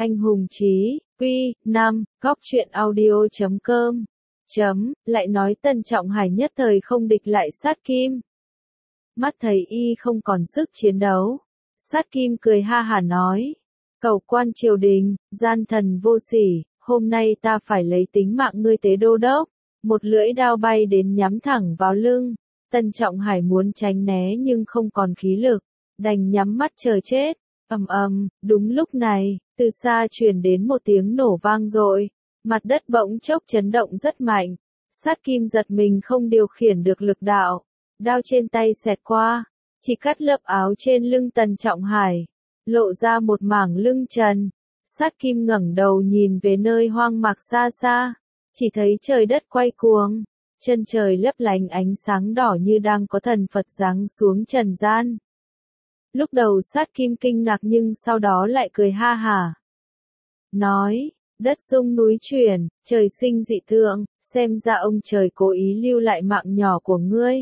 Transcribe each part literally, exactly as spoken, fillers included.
Anh hùng chí, Quy, năm, góc truyện audio chấm com, chấm, lại nói Tân Trọng Hải nhất thời không địch lại Sát Kim. Mắt thấy y không còn sức chiến đấu, Sát Kim cười ha hả nói, cầu quan triều đình, gian thần vô sỉ, hôm nay ta phải lấy tính mạng ngươi tế đô đốc. Một lưỡi đao bay đến nhắm thẳng vào lưng, Tân Trọng Hải muốn tránh né nhưng không còn khí lực, đành nhắm mắt chờ chết. Ầm ầm, đúng lúc này, từ xa truyền đến một tiếng nổ vang dội, mặt đất bỗng chốc chấn động rất mạnh. Sát Kim giật mình không điều khiển được lực đạo, đao trên tay xẹt qua, chỉ cắt lớp áo trên lưng Tân Trọng Hải, lộ ra một mảng lưng trần. Sát Kim ngẩng đầu nhìn về nơi hoang mạc xa xa, chỉ thấy trời đất quay cuồng, chân trời lấp lánh ánh sáng đỏ như đang có thần Phật giáng xuống trần gian. Lúc đầu Sát Kim kinh ngạc nhưng sau đó lại cười ha hả. Nói, đất rung núi chuyển, trời sinh dị tượng, xem ra ông trời cố ý lưu lại mạng nhỏ của ngươi.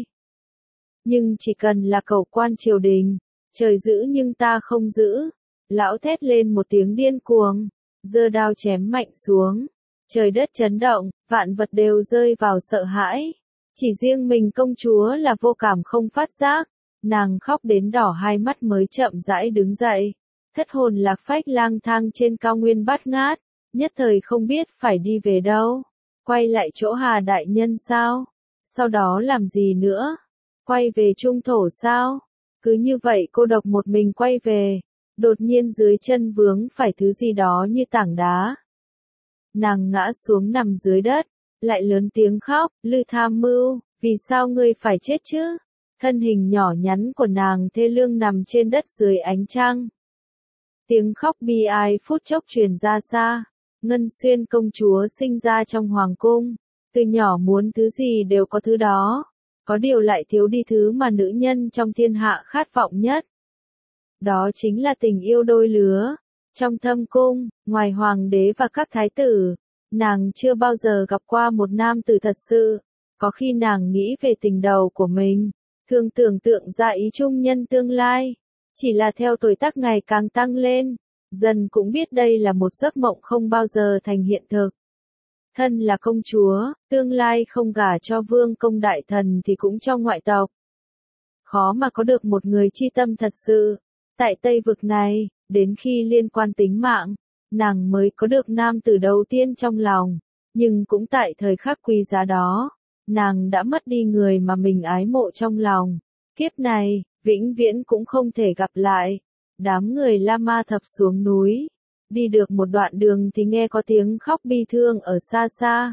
Nhưng chỉ cần là cầu quan triều đình, trời giữ nhưng ta không giữ. Lão thét lên một tiếng điên cuồng, giơ đao chém mạnh xuống. Trời đất chấn động, vạn vật đều rơi vào sợ hãi. Chỉ riêng mình công chúa là vô cảm không phát giác. Nàng khóc đến đỏ hai mắt mới chậm rãi đứng dậy. Thất hồn lạc phách lang thang trên cao nguyên bát ngát, nhất thời không biết phải đi về đâu. Quay lại chỗ Hà đại nhân sao? Sau đó làm gì nữa? Quay về trung thổ sao? Cứ như vậy cô độc một mình quay về. Đột nhiên dưới chân vướng phải thứ gì đó như tảng đá. Nàng ngã xuống nằm dưới đất, lại lớn tiếng khóc, Lư Tham Mưu, vì sao ngươi phải chết chứ? Thân hình nhỏ nhắn của nàng thê lương nằm trên đất dưới ánh trăng. Tiếng khóc bi ai phút chốc truyền ra xa. Ngân Xuyên công chúa sinh ra trong hoàng cung, từ nhỏ muốn thứ gì đều có thứ đó, có điều lại thiếu đi thứ mà nữ nhân trong thiên hạ khát vọng nhất. Đó chính là tình yêu đôi lứa. Trong thâm cung, ngoài hoàng đế và các thái tử, nàng chưa bao giờ gặp qua một nam tử thật sự. Có khi nàng nghĩ về tình đầu của mình, thường tưởng tượng ra ý chung nhân tương lai. Chỉ là theo tuổi tác ngày càng tăng lên, dần cũng biết đây là một giấc mộng không bao giờ thành hiện thực. Thân là công chúa, tương lai không gả cho vương công đại thần thì cũng cho ngoại tộc. Khó mà có được một người chi tâm thật sự. Tại Tây vực này, đến khi liên quan tính mạng, nàng mới có được nam tử đầu tiên trong lòng. Nhưng cũng tại thời khắc quý giá đó, nàng đã mất đi người mà mình ái mộ trong lòng. Kiếp này, vĩnh viễn cũng không thể gặp lại. Đám người La Ma Thập xuống núi. Đi được một đoạn đường thì nghe có tiếng khóc bi thương ở xa xa.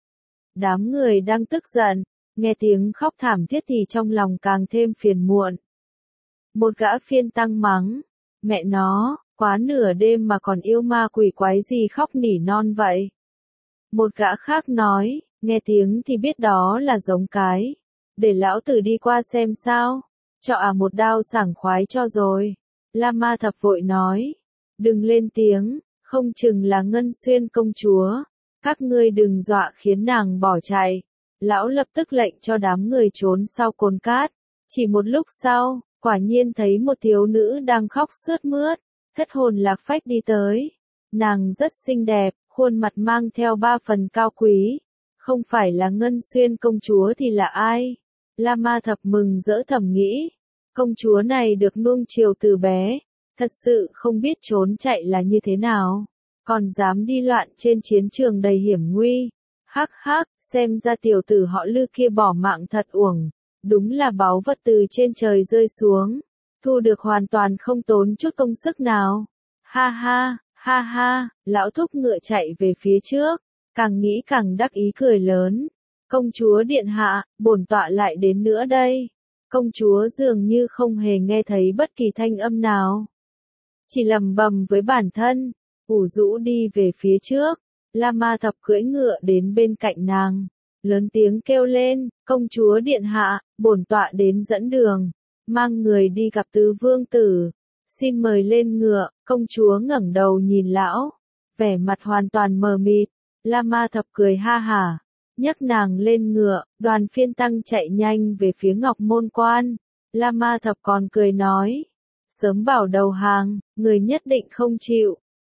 Đám người đang tức giận, nghe tiếng khóc thảm thiết thì trong lòng càng thêm phiền muộn. Một gã phiên tăng mắng, mẹ nó, quá nửa đêm mà còn yêu ma quỷ quái gì khóc nỉ non vậy. Một gã khác nói, nghe tiếng thì biết đó là giống cái. Để lão tử đi qua xem sao, cho à một đao sảng khoái cho rồi. La Ma Thập vội nói, đừng lên tiếng, không chừng là Ngân Xuyên công chúa. Các ngươi đừng dọa khiến nàng bỏ chạy. Lão lập tức lệnh cho đám người trốn sau cồn cát. Chỉ một lúc sau, quả nhiên thấy một thiếu nữ đang khóc sướt mướt, thất hồn lạc phách đi tới. Nàng rất xinh đẹp, khuôn mặt mang theo ba phần cao quý. Không phải là Ngân Xuyên công chúa thì là ai? La Ma Thập mừng rỡ thầm nghĩ. Công chúa này được nuông chiều từ bé, thật sự không biết trốn chạy là như thế nào. Còn dám đi loạn trên chiến trường đầy hiểm nguy. Hắc hắc, xem ra tiểu tử họ Lư kia bỏ mạng thật uổng. Đúng là báu vật từ trên trời rơi xuống, thu được hoàn toàn không tốn chút công sức nào. Ha ha, ha ha, lão thúc ngựa chạy về phía trước, càng nghĩ càng đắc ý cười lớn. Công chúa điện hạ, bổn tọa lại đến nữa đây. Công chúa dường như không hề nghe thấy bất kỳ thanh âm nào. Chỉ lầm bầm với bản thân, ủ rũ đi về phía trước. La Ma Thập cưỡi ngựa đến bên cạnh nàng. Lớn tiếng kêu lên, công chúa điện hạ, bổn tọa đến dẫn đường, mang người đi gặp tứ vương tử, xin mời lên ngựa. Công chúa ngẩng đầu nhìn lão, vẻ mặt hoàn toàn mờ mịt. La Ma Thập cười ha hả, nhấc nàng lên ngựa. Đoàn phiên tăng chạy nhanh về phía Ngọc Môn Quan. La Ma Thập còn cười nói, sớm bảo đầu hàng, người nhất định không chịu.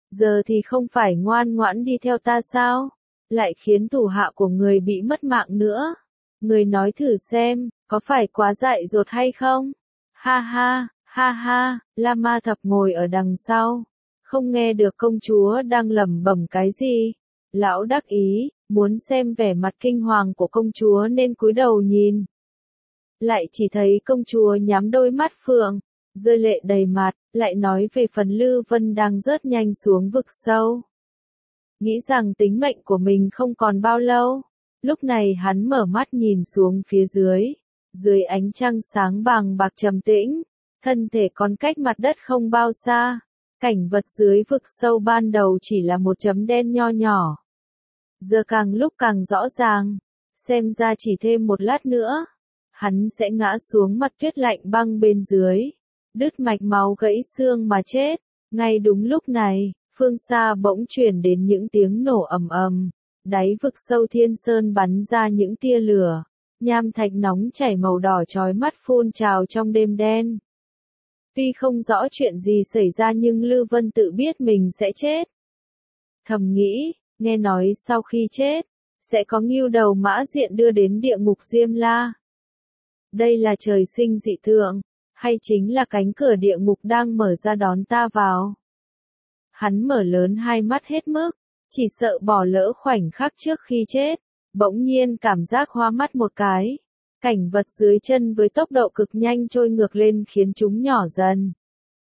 giờ thì không phải ngoan ngoãn đi theo ta sao? Lại khiến thủ hạ của người bị mất mạng nữa. Người nói thử xem, có phải quá dại dột hay không? Ha ha, ha ha, Lama Thập ngồi ở đằng sau. Không nghe được công chúa đang lẩm bẩm cái gì. Lão đắc ý, muốn xem vẻ mặt kinh hoàng của công chúa nên cúi đầu nhìn. Lại chỉ thấy công chúa nhắm đôi mắt phượng, rơi lệ đầy mặt, lại nói về phần Lư Vân đang rớt nhanh xuống vực sâu. Nghĩ rằng tính mệnh của mình không còn bao lâu. Lúc này hắn mở mắt nhìn xuống phía dưới. Dưới ánh trăng sáng bàng bạc trầm tĩnh, thân thể còn cách mặt đất không bao xa. Cảnh vật dưới vực sâu ban đầu chỉ là một chấm đen nho nhỏ. Giờ càng lúc càng rõ ràng, xem ra chỉ thêm một lát nữa, hắn sẽ ngã xuống mặt tuyết lạnh băng bên dưới, đứt mạch máu gãy xương mà chết. Ngay đúng lúc này, phương xa bỗng truyền đến những tiếng nổ ầm ầm, đáy vực sâu Thiên Sơn bắn ra những tia lửa, nham thạch nóng chảy màu đỏ chói mắt phun trào trong đêm đen. Tuy không rõ chuyện gì xảy ra nhưng Lư Vân tự biết mình sẽ chết. Thầm nghĩ, nghe nói sau khi chết, sẽ có ngưu đầu mã diện đưa đến địa ngục Diêm La. Đây là trời sinh dị tượng, hay chính là cánh cửa địa ngục đang mở ra đón ta vào? Hắn mở lớn hai mắt hết mức, chỉ sợ bỏ lỡ khoảnh khắc trước khi chết, bỗng nhiên cảm giác hoa mắt một cái. Cảnh vật dưới chân với tốc độ cực nhanh trôi ngược lên khiến chúng nhỏ dần.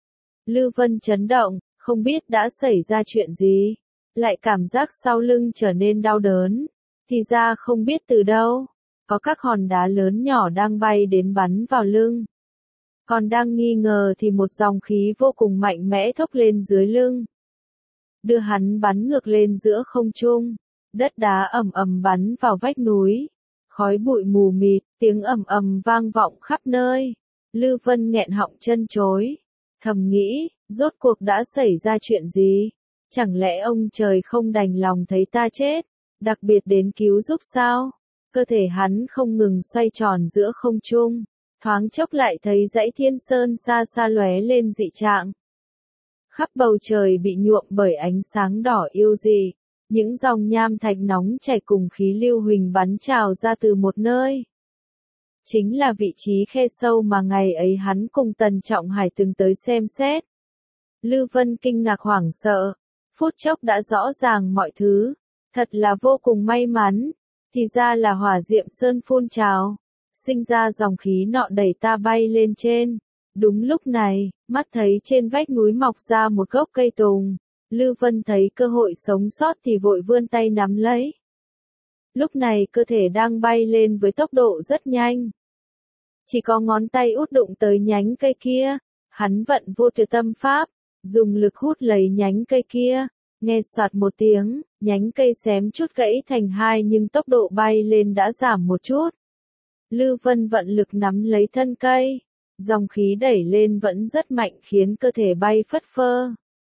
Lư Vân chấn động, không biết đã xảy ra chuyện gì, lại cảm giác sau lưng trở nên đau đớn, thì ra không biết từ đâu, có các hòn đá lớn nhỏ đang bay đến bắn vào lưng. Còn đang nghi ngờ thì một dòng khí vô cùng mạnh mẽ thốc lên dưới lưng, đưa hắn bắn ngược lên giữa không trung, đất đá ầm ầm bắn vào vách núi. Khói bụi mù mịt, tiếng ầm ầm vang vọng khắp nơi. Lư Vân nghẹn họng chân chối, thầm nghĩ, rốt cuộc đã xảy ra chuyện gì? Chẳng lẽ ông trời không đành lòng thấy ta chết, đặc biệt đến cứu giúp sao? Cơ thể hắn không ngừng xoay tròn giữa không trung, thoáng chốc lại thấy dãy Thiên Sơn xa xa lóe lên dị trạng. Khắp bầu trời bị nhuộm bởi ánh sáng đỏ yêu dị. Những dòng nham thạch nóng chảy cùng khí lưu huỳnh bắn trào ra từ một nơi. Chính là vị trí khe sâu mà ngày ấy hắn cùng Tần Trọng Hải từng tới xem xét. Lư Vân kinh ngạc hoảng sợ, phút chốc đã rõ ràng mọi thứ, thật là vô cùng may mắn, thì ra là hỏa diệm sơn phun trào, sinh ra dòng khí nọ đẩy ta bay lên trên. Đúng lúc này, mắt thấy trên vách núi mọc ra một gốc cây tùng. Lư Vân thấy cơ hội sống sót thì vội vươn tay nắm lấy. Lúc này cơ thể đang bay lên với tốc độ rất nhanh. Chỉ có ngón tay út đụng tới nhánh cây kia, hắn vận vô tuyệt tâm pháp, dùng lực hút lấy nhánh cây kia, nghe soạt một tiếng, nhánh cây xém chút gãy thành hai nhưng tốc độ bay lên đã giảm một chút. Lư Vân vận lực nắm lấy thân cây, dòng khí đẩy lên vẫn rất mạnh khiến cơ thể bay phất phơ.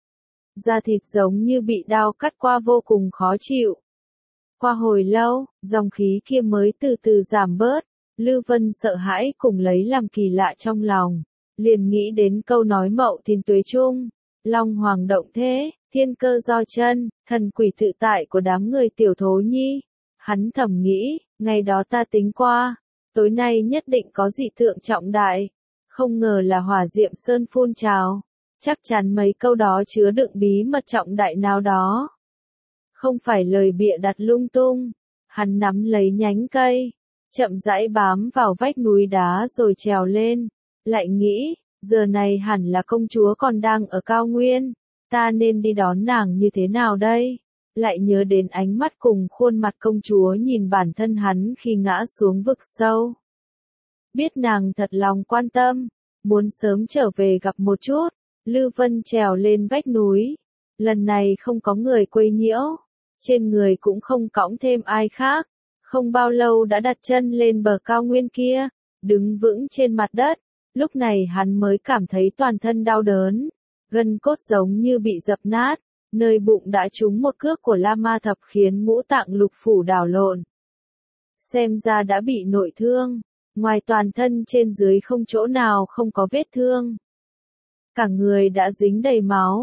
Da thịt giống như bị đao cắt qua vô cùng khó chịu. Qua hồi lâu, dòng khí kia mới từ từ giảm bớt, Lư Vân sợ hãi cùng lấy làm kỳ lạ trong lòng, liền nghĩ đến câu nói mậu thìn tuế trung, long hoàng động thế, thiên cơ do chân, thần quỷ tự tại của đám người tiểu thố nhi. Hắn thầm nghĩ, ngày đó ta tính qua, tối nay nhất định có dị tượng trọng đại, không ngờ là hỏa diệm sơn phun trào. Chắc chắn mấy câu đó chứa đựng bí mật trọng đại nào đó. Không phải lời bịa đặt lung tung. Hắn nắm lấy nhánh cây, chậm rãi bám vào vách núi đá rồi trèo lên. Lại nghĩ, giờ này hẳn là công chúa còn đang ở cao nguyên. Ta nên đi đón nàng như thế nào đây? Lại nhớ đến ánh mắt cùng khuôn mặt công chúa nhìn bản thân hắn khi ngã xuống vực sâu. Biết nàng thật lòng quan tâm, muốn sớm trở về gặp một chút. Lư Vân trèo lên vách núi. Lần này không có người quấy nhiễu. Trên người cũng không cõng thêm ai khác. Không bao lâu đã đặt chân lên bờ cao nguyên kia. Đứng vững trên mặt đất. Lúc này hắn mới cảm thấy toàn thân đau đớn. Gân cốt giống như bị dập nát. Nơi bụng đã trúng một cước của Lama Thập khiến ngũ tạng lục phủ đảo lộn. Xem ra đã bị nội thương. Ngoài toàn thân trên dưới không chỗ nào không có vết thương. Cả người đã dính đầy máu,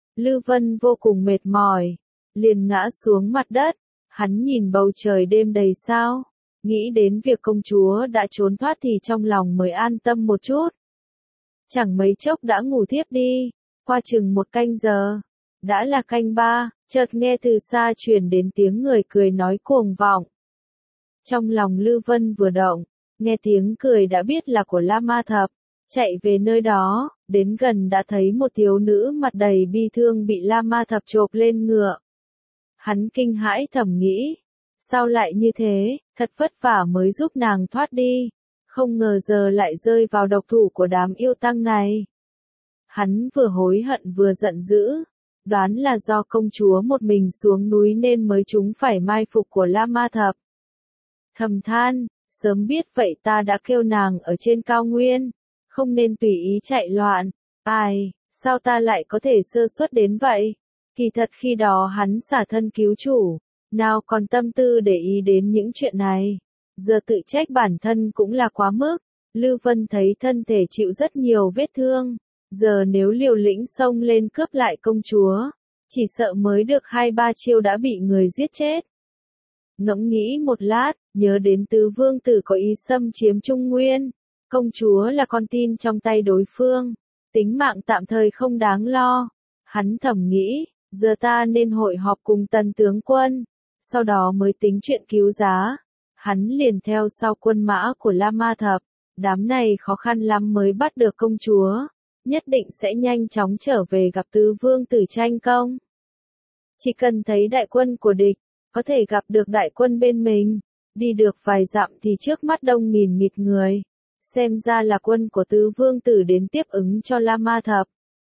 Lư Vân vô cùng mệt mỏi, liền ngã xuống mặt đất, hắn nhìn bầu trời đêm đầy sao, nghĩ đến việc công chúa đã trốn thoát thì trong lòng mới an tâm một chút. Chẳng mấy chốc đã ngủ thiếp đi, qua chừng một canh giờ, đã là canh ba, chợt nghe từ xa truyền đến tiếng người cười nói cuồng vọng. Trong lòng Lư Vân vừa động, nghe tiếng cười đã biết là của La Ma Thập, chạy về nơi đó, đến gần đã thấy một thiếu nữ mặt đầy bi thương bị La Ma Thập chộp lên ngựa. Hắn kinh hãi thầm nghĩ, sao lại như thế, thật vất vả mới giúp nàng thoát đi, không ngờ giờ lại rơi vào độc thủ của đám yêu tăng này. Hắn vừa hối hận vừa giận dữ, đoán là do công chúa một mình xuống núi nên mới trúng phải mai phục của La Ma Thập. Thầm than, sớm biết vậy ta đã kêu nàng ở trên cao nguyên, không nên tùy ý chạy loạn. Ai, sao ta lại có thể sơ suất đến vậy? Kỳ thật khi đó hắn xả thân cứu chủ, nào còn tâm tư để ý đến những chuyện này. Giờ tự trách bản thân cũng là quá mức. Lư Vân thấy thân thể chịu rất nhiều vết thương, giờ nếu liều lĩnh xông lên cướp lại công chúa, chỉ sợ mới được hai ba chiêu đã bị người giết chết. Ngẫm nghĩ một lát, nhớ đến tứ vương tử có ý xâm chiếm Trung Nguyên, công chúa là con tin trong tay đối phương, tính mạng tạm thời không đáng lo. Hắn thầm nghĩ, giờ ta nên hội họp cùng tần tướng quân, sau đó mới tính chuyện cứu giá. Hắn liền theo sau quân mã của La Ma Thập, đám này khó khăn lắm mới bắt được công chúa, nhất định sẽ nhanh chóng trở về gặp tứ vương tử tranh công. Chỉ cần thấy đại quân của địch, có thể gặp được đại quân bên mình, đi được vài dặm thì trước mắt đông nghìn nghịt người, xem ra là quân của tứ vương tử đến tiếp ứng cho La Ma Thập.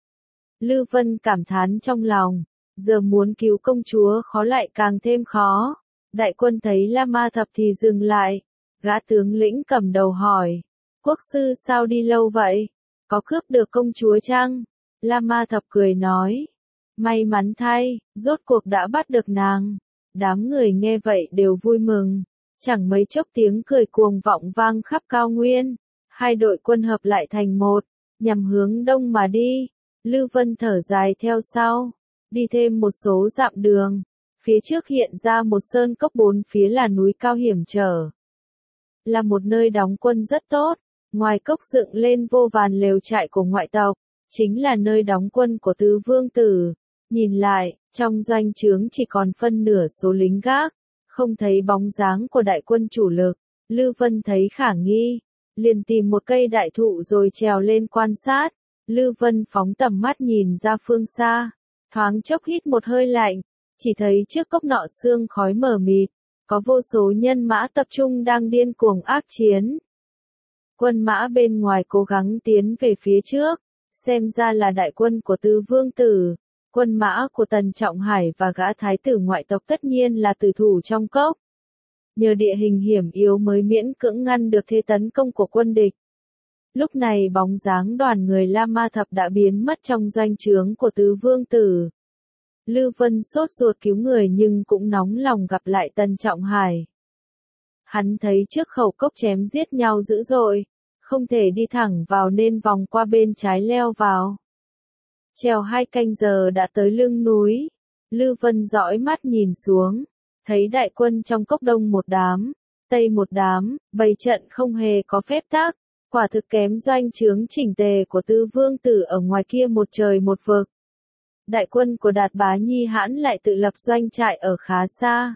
Lư Vân cảm thán trong lòng, giờ muốn cứu công chúa khó lại càng thêm khó. Đại quân thấy La Ma Thập thì dừng lại, gã tướng lĩnh cầm đầu hỏi, quốc sư sao đi lâu vậy, có cướp được công chúa chăng? La Ma Thập cười nói, may mắn thay, rốt cuộc đã bắt được nàng. Đám người nghe vậy đều vui mừng, chẳng mấy chốc tiếng cười cuồng vọng vang khắp cao nguyên, hai đội quân hợp lại thành một, nhằm hướng đông mà đi. Lư Vân thở dài theo sau, đi thêm một số dặm đường. Phía trước hiện ra một sơn cốc bốn phía là núi cao hiểm trở. Là một nơi đóng quân rất tốt, ngoài cốc dựng lên vô vàn lều trại của ngoại tộc, chính là nơi đóng quân của tứ vương tử. Nhìn lại, trong doanh trướng chỉ còn phân nửa số lính gác, không thấy bóng dáng của đại quân chủ lực. Lư Vân thấy khả nghi, liền tìm một cây đại thụ rồi trèo lên quan sát. Lư Vân phóng tầm mắt nhìn ra phương xa, thoáng chốc hít một hơi lạnh. Chỉ thấy trước cốc nọ sương khói mờ mịt, có vô số nhân mã tập trung đang điên cuồng ác chiến. Quân mã bên ngoài cố gắng tiến về phía trước, xem ra là đại quân của tứ vương tử. Quân mã của Tần Trọng Hải và gã thái tử ngoại tộc tất nhiên là tử thủ trong cốc. Nhờ địa hình hiểm yếu mới miễn cưỡng ngăn được thế tấn công của quân địch. Lúc này bóng dáng đoàn người La Ma Thập đã biến mất trong doanh trướng của tứ vương tử. Lư Vân sốt ruột cứu người nhưng cũng nóng lòng gặp lại Tần Trọng Hải. Hắn thấy trước khẩu cốc chém giết nhau dữ dội, không thể đi thẳng vào nên vòng qua bên trái leo vào. Trèo hai canh giờ đã tới lưng núi, Lư Vân dõi mắt nhìn xuống, thấy đại quân trong cốc đông một đám, tây một đám, bày trận không hề có phép tắc, quả thực kém doanh trướng chỉnh tề của tứ vương tử ở ngoài kia một trời một vực. Đại quân của Đạt Bá Nhi hãn lại tự lập doanh trại ở khá xa.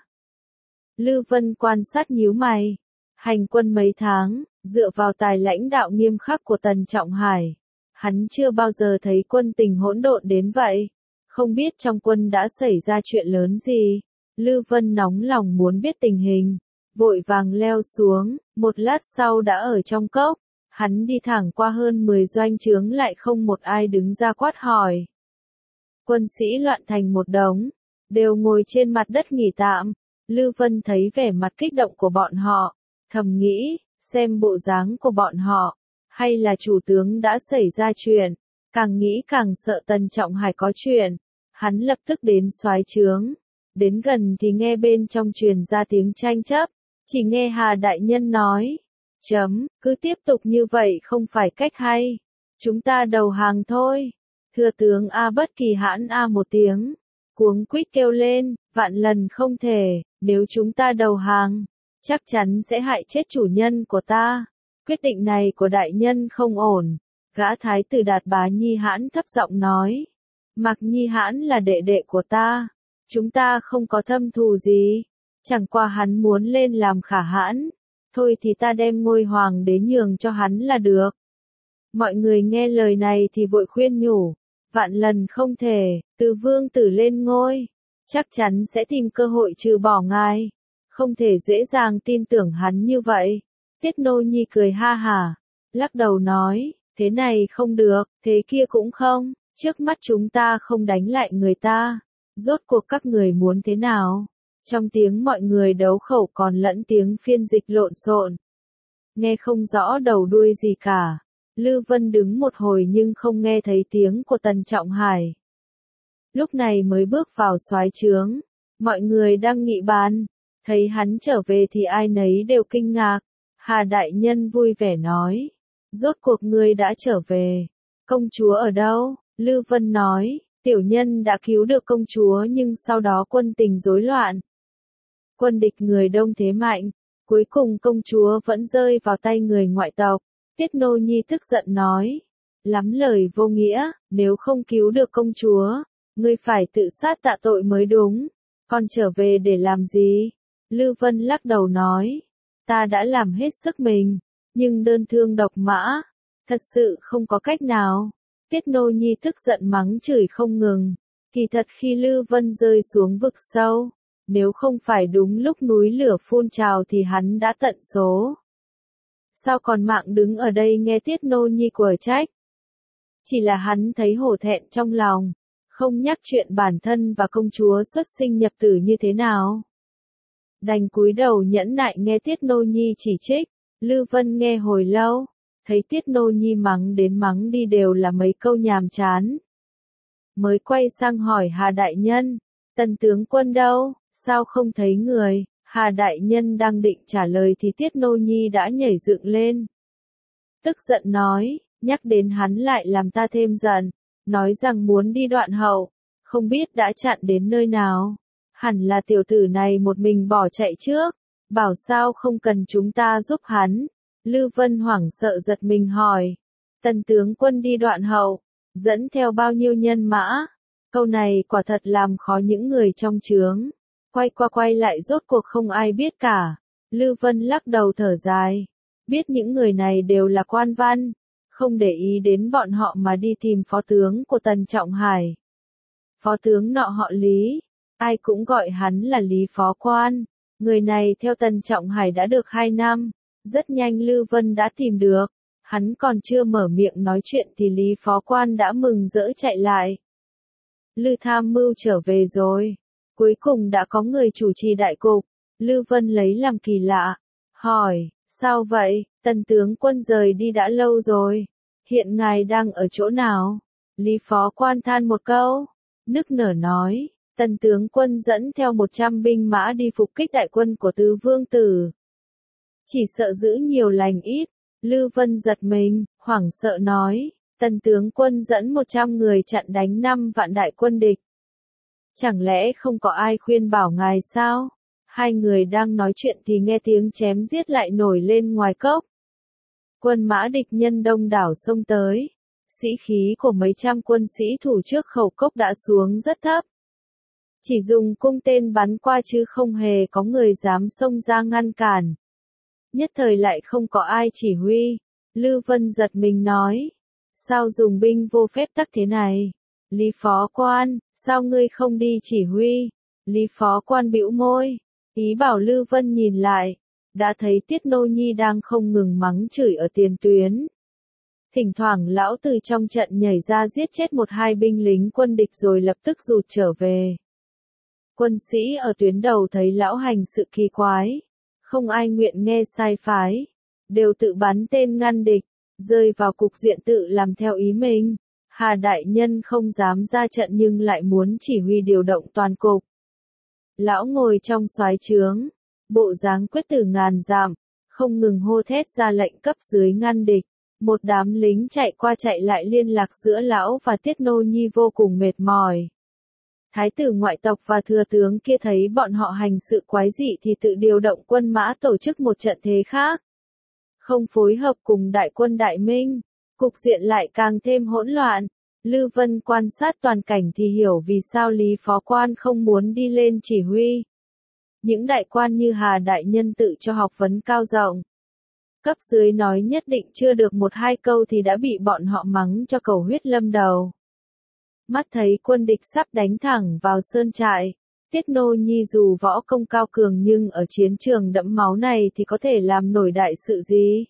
Lư Vân quan sát nhíu mày, hành quân mấy tháng, dựa vào tài lãnh đạo nghiêm khắc của Tần Trọng Hải, hắn chưa bao giờ thấy quân tình hỗn độn đến vậy, không biết trong quân đã xảy ra chuyện lớn gì. Lư Vân nóng lòng muốn biết tình hình, vội vàng leo xuống, một lát sau đã ở trong cốc, hắn đi thẳng qua hơn mười doanh trướng lại không một ai đứng ra quát hỏi. Quân sĩ loạn thành một đống, đều ngồi trên mặt đất nghỉ tạm. Lư Vân thấy vẻ mặt kích động của bọn họ, thầm nghĩ, xem bộ dáng của bọn họ, hay là chủ tướng đã xảy ra chuyện, càng nghĩ càng sợ Tần Trọng Hải có chuyện. Hắn lập tức đến soái trướng, đến gần thì nghe bên trong truyền ra tiếng tranh chấp, chỉ nghe Hà đại nhân nói, chấm, cứ tiếp tục như vậy không phải cách hay, chúng ta đầu hàng thôi. Thừa tướng A Bất Kỳ Hãn A một tiếng, cuống quýt kêu lên, vạn lần không thể, nếu chúng ta đầu hàng, chắc chắn sẽ hại chết chủ nhân của ta. Quyết định này của đại nhân không ổn. Gã thái tử Đạt Bá Nhi Hãn thấp giọng nói. Mạc Nhi Hãn là đệ đệ của ta. Chúng ta không có thâm thù gì. Chẳng qua hắn muốn lên làm Khả Hãn. Thôi thì ta đem ngôi hoàng đế nhường cho hắn là được. Mọi người nghe lời này thì vội khuyên nhủ. Vạn lần không thể, từ vương tử lên ngôi. Chắc chắn sẽ tìm cơ hội trừ bỏ ngài. Không thể dễ dàng tin tưởng hắn như vậy. Tiết Nô Nhi cười ha hả, lắc đầu nói, thế này không được, thế kia cũng không, trước mắt chúng ta không đánh lại người ta, rốt cuộc các người muốn thế nào? Trong tiếng mọi người đấu khẩu còn lẫn tiếng phiên dịch lộn xộn. Nghe không rõ đầu đuôi gì cả, Lư Vân đứng một hồi nhưng không nghe thấy tiếng của Tần Trọng Hải. Lúc này mới bước vào soái trướng, mọi người đang nghị bàn, thấy hắn trở về thì ai nấy đều kinh ngạc. Hà đại nhân vui vẻ nói, rốt cuộc ngươi đã trở về, công chúa ở đâu? Lư Vân nói, tiểu nhân đã cứu được công chúa nhưng sau đó quân tình rối loạn. Quân địch người đông thế mạnh, cuối cùng công chúa vẫn rơi vào tay người ngoại tộc. Tiết Nô Nhi tức giận nói, lắm lời vô nghĩa, nếu không cứu được công chúa, ngươi phải tự sát tạ tội mới đúng, còn trở về để làm gì? Lư Vân lắc đầu nói, ta đã làm hết sức mình, nhưng đơn thương độc mã, thật sự không có cách nào. Tiết Nô Nhi tức giận mắng chửi không ngừng, kỳ thật khi Lư Vân rơi xuống vực sâu, nếu không phải đúng lúc núi lửa phun trào thì hắn đã tận số. Sao còn mạng đứng ở đây nghe Tiết Nô Nhi quở trách? Chỉ là hắn thấy hổ thẹn trong lòng, không nhắc chuyện bản thân và công chúa xuất sinh nhập tử như thế nào. Đành cúi đầu nhẫn nại nghe Tiết Nô Nhi chỉ trích. Lư Vân nghe hồi lâu, thấy Tiết Nô Nhi mắng đến mắng đi đều là mấy câu nhàm chán. Mới quay sang hỏi Hà đại nhân, Tần tướng quân đâu, sao không thấy người? Hà đại nhân đang định trả lời thì Tiết Nô Nhi đã nhảy dựng lên. Tức giận nói, nhắc đến hắn lại làm ta thêm giận, nói rằng muốn đi Đoạn Hậu, không biết đã chặn đến nơi nào. Hẳn là tiểu tử này một mình bỏ chạy trước, bảo sao không cần chúng ta giúp hắn. Lư Vân hoảng sợ giật mình hỏi, Tần tướng quân đi Đoạn Hậu, dẫn theo bao nhiêu nhân mã? Câu này quả thật làm khó những người trong trướng. Quay qua quay lại rốt cuộc không ai biết cả. Lư Vân lắc đầu thở dài, biết những người này đều là quan văn, không để ý đến bọn họ mà đi tìm phó tướng của Tần Trọng Hải. Phó tướng nọ họ Lý, ai cũng gọi hắn là Lý Phó Quan. Người này theo Tần Trọng Hải đã được hai năm, rất nhanh Lư Vân đã tìm được. Hắn còn chưa mở miệng nói chuyện thì Lý Phó Quan đã mừng rỡ chạy lại. Lư tham mưu trở về rồi. Cuối cùng đã có người chủ trì đại cục. Lư Vân lấy làm kỳ lạ, hỏi, sao vậy? Tần tướng quân rời đi đã lâu rồi, hiện ngài đang ở chỗ nào? Lý Phó Quan than một câu, nức nở nói, Tần tướng quân dẫn theo một trăm binh mã đi phục kích đại quân của Tứ Vương Tử. Chỉ sợ giữ nhiều lành ít. Lư Vân giật mình, hoảng sợ nói, Tần tướng quân dẫn một trăm người chặn đánh năm vạn đại quân địch. Chẳng lẽ không có ai khuyên bảo ngài sao? Hai người đang nói chuyện thì nghe tiếng chém giết lại nổi lên ngoài cốc. Quân mã địch nhân đông đảo xông tới. Sĩ khí của mấy trăm quân sĩ thủ trước khẩu cốc đã xuống rất thấp. Chỉ dùng cung tên bắn qua chứ không hề có người dám xông ra ngăn cản. Nhất thời lại không có ai chỉ huy. Lư Vân giật mình nói, sao dùng binh vô phép tắc thế này? Lý Phó Quan, sao ngươi không đi chỉ huy? Lý Phó Quan bĩu môi, ý bảo Lư Vân nhìn lại, đã thấy Tiết Nô Nhi đang không ngừng mắng chửi ở tiền tuyến. Thỉnh thoảng lão từ trong trận nhảy ra giết chết một hai binh lính quân địch rồi lập tức rụt trở về. Quân sĩ ở tuyến đầu thấy lão hành sự kỳ quái, không ai nguyện nghe sai phái, đều tự bắn tên ngăn địch, rơi vào cục diện tự làm theo ý mình. Hà đại nhân không dám ra trận nhưng lại muốn chỉ huy điều động toàn cục. Lão ngồi trong soái trướng, bộ dáng quyết tử ngàn dặm, không ngừng hô thét ra lệnh cấp dưới ngăn địch. Một đám lính chạy qua chạy lại liên lạc giữa lão và Tiết Nô Nhi vô cùng mệt mỏi. Thái tử ngoại tộc và thừa tướng kia thấy bọn họ hành sự quái dị thì tự điều động quân mã tổ chức một trận thế khác. Không phối hợp cùng đại quân Đại Minh, cục diện lại càng thêm hỗn loạn. Lư Vân quan sát toàn cảnh thì hiểu vì sao Lý Phó Quan không muốn đi lên chỉ huy. Những đại quan như Hà Đại Nhân tự cho học vấn cao rộng. Cấp dưới nói nhất định chưa được một hai câu thì đã bị bọn họ mắng cho cầu huyết lâm đầu. Mắt thấy quân địch sắp đánh thẳng vào sơn trại, Tiết Nô Nhi dù võ công cao cường nhưng ở chiến trường đẫm máu này thì có thể làm nổi đại sự gì.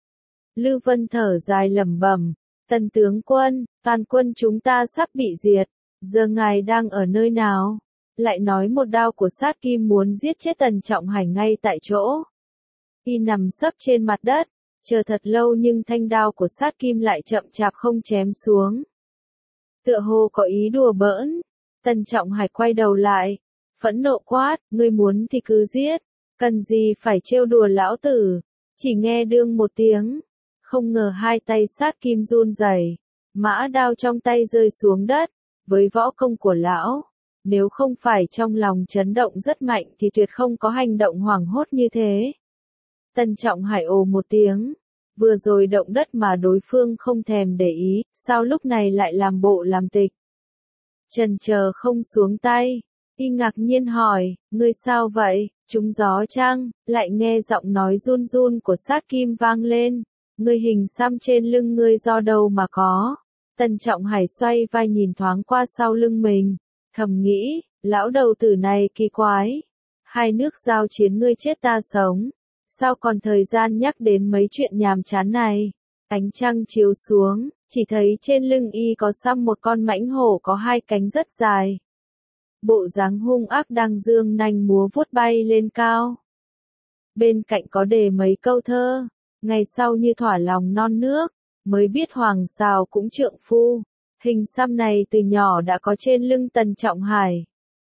Lư Vân thở dài lẩm bẩm, Tần tướng quân, toàn quân chúng ta sắp bị diệt, giờ ngài đang ở nơi nào? Lại nói một đao của sát kim muốn giết chết Tần Trọng Hải ngay tại chỗ. Y nằm sấp trên mặt đất, chờ thật lâu nhưng thanh đao của sát kim lại chậm chạp không chém xuống. Tựa hồ có ý đùa bỡn, Tần Trọng Hải quay đầu lại, phẫn nộ quát, ngươi muốn thì cứ giết, cần gì phải trêu đùa lão tử, chỉ nghe đương một tiếng, không ngờ hai tay sát kim run rẩy, mã đao trong tay rơi xuống đất, với võ công của lão, nếu không phải trong lòng chấn động rất mạnh thì tuyệt không có hành động hoảng hốt như thế. Tần Trọng Hải ồ một tiếng, vừa rồi động đất mà đối phương không thèm để ý, sao lúc này lại làm bộ làm tịch. Chần chờ không xuống tay, y ngạc nhiên hỏi, ngươi sao vậy, trúng gió chăng, lại nghe giọng nói run run của sát kim vang lên, ngươi hình xăm trên lưng ngươi do đâu mà có. Tần Trọng Hải xoay vai nhìn thoáng qua sau lưng mình, thầm nghĩ, lão đầu tử này kỳ quái, hai nước giao chiến ngươi chết ta sống. Sao còn thời gian nhắc đến mấy chuyện nhàm chán này? Ánh trăng chiếu xuống, chỉ thấy trên lưng y có xăm một con mãnh hổ có hai cánh rất dài. Bộ dáng hung ác đang dương nanh múa vuốt bay lên cao. Bên cạnh có đề mấy câu thơ, ngày sau như thỏa lòng non nước, mới biết hoàng sào cũng trượng phu. Hình xăm này từ nhỏ đã có trên lưng Tần Trọng Hải.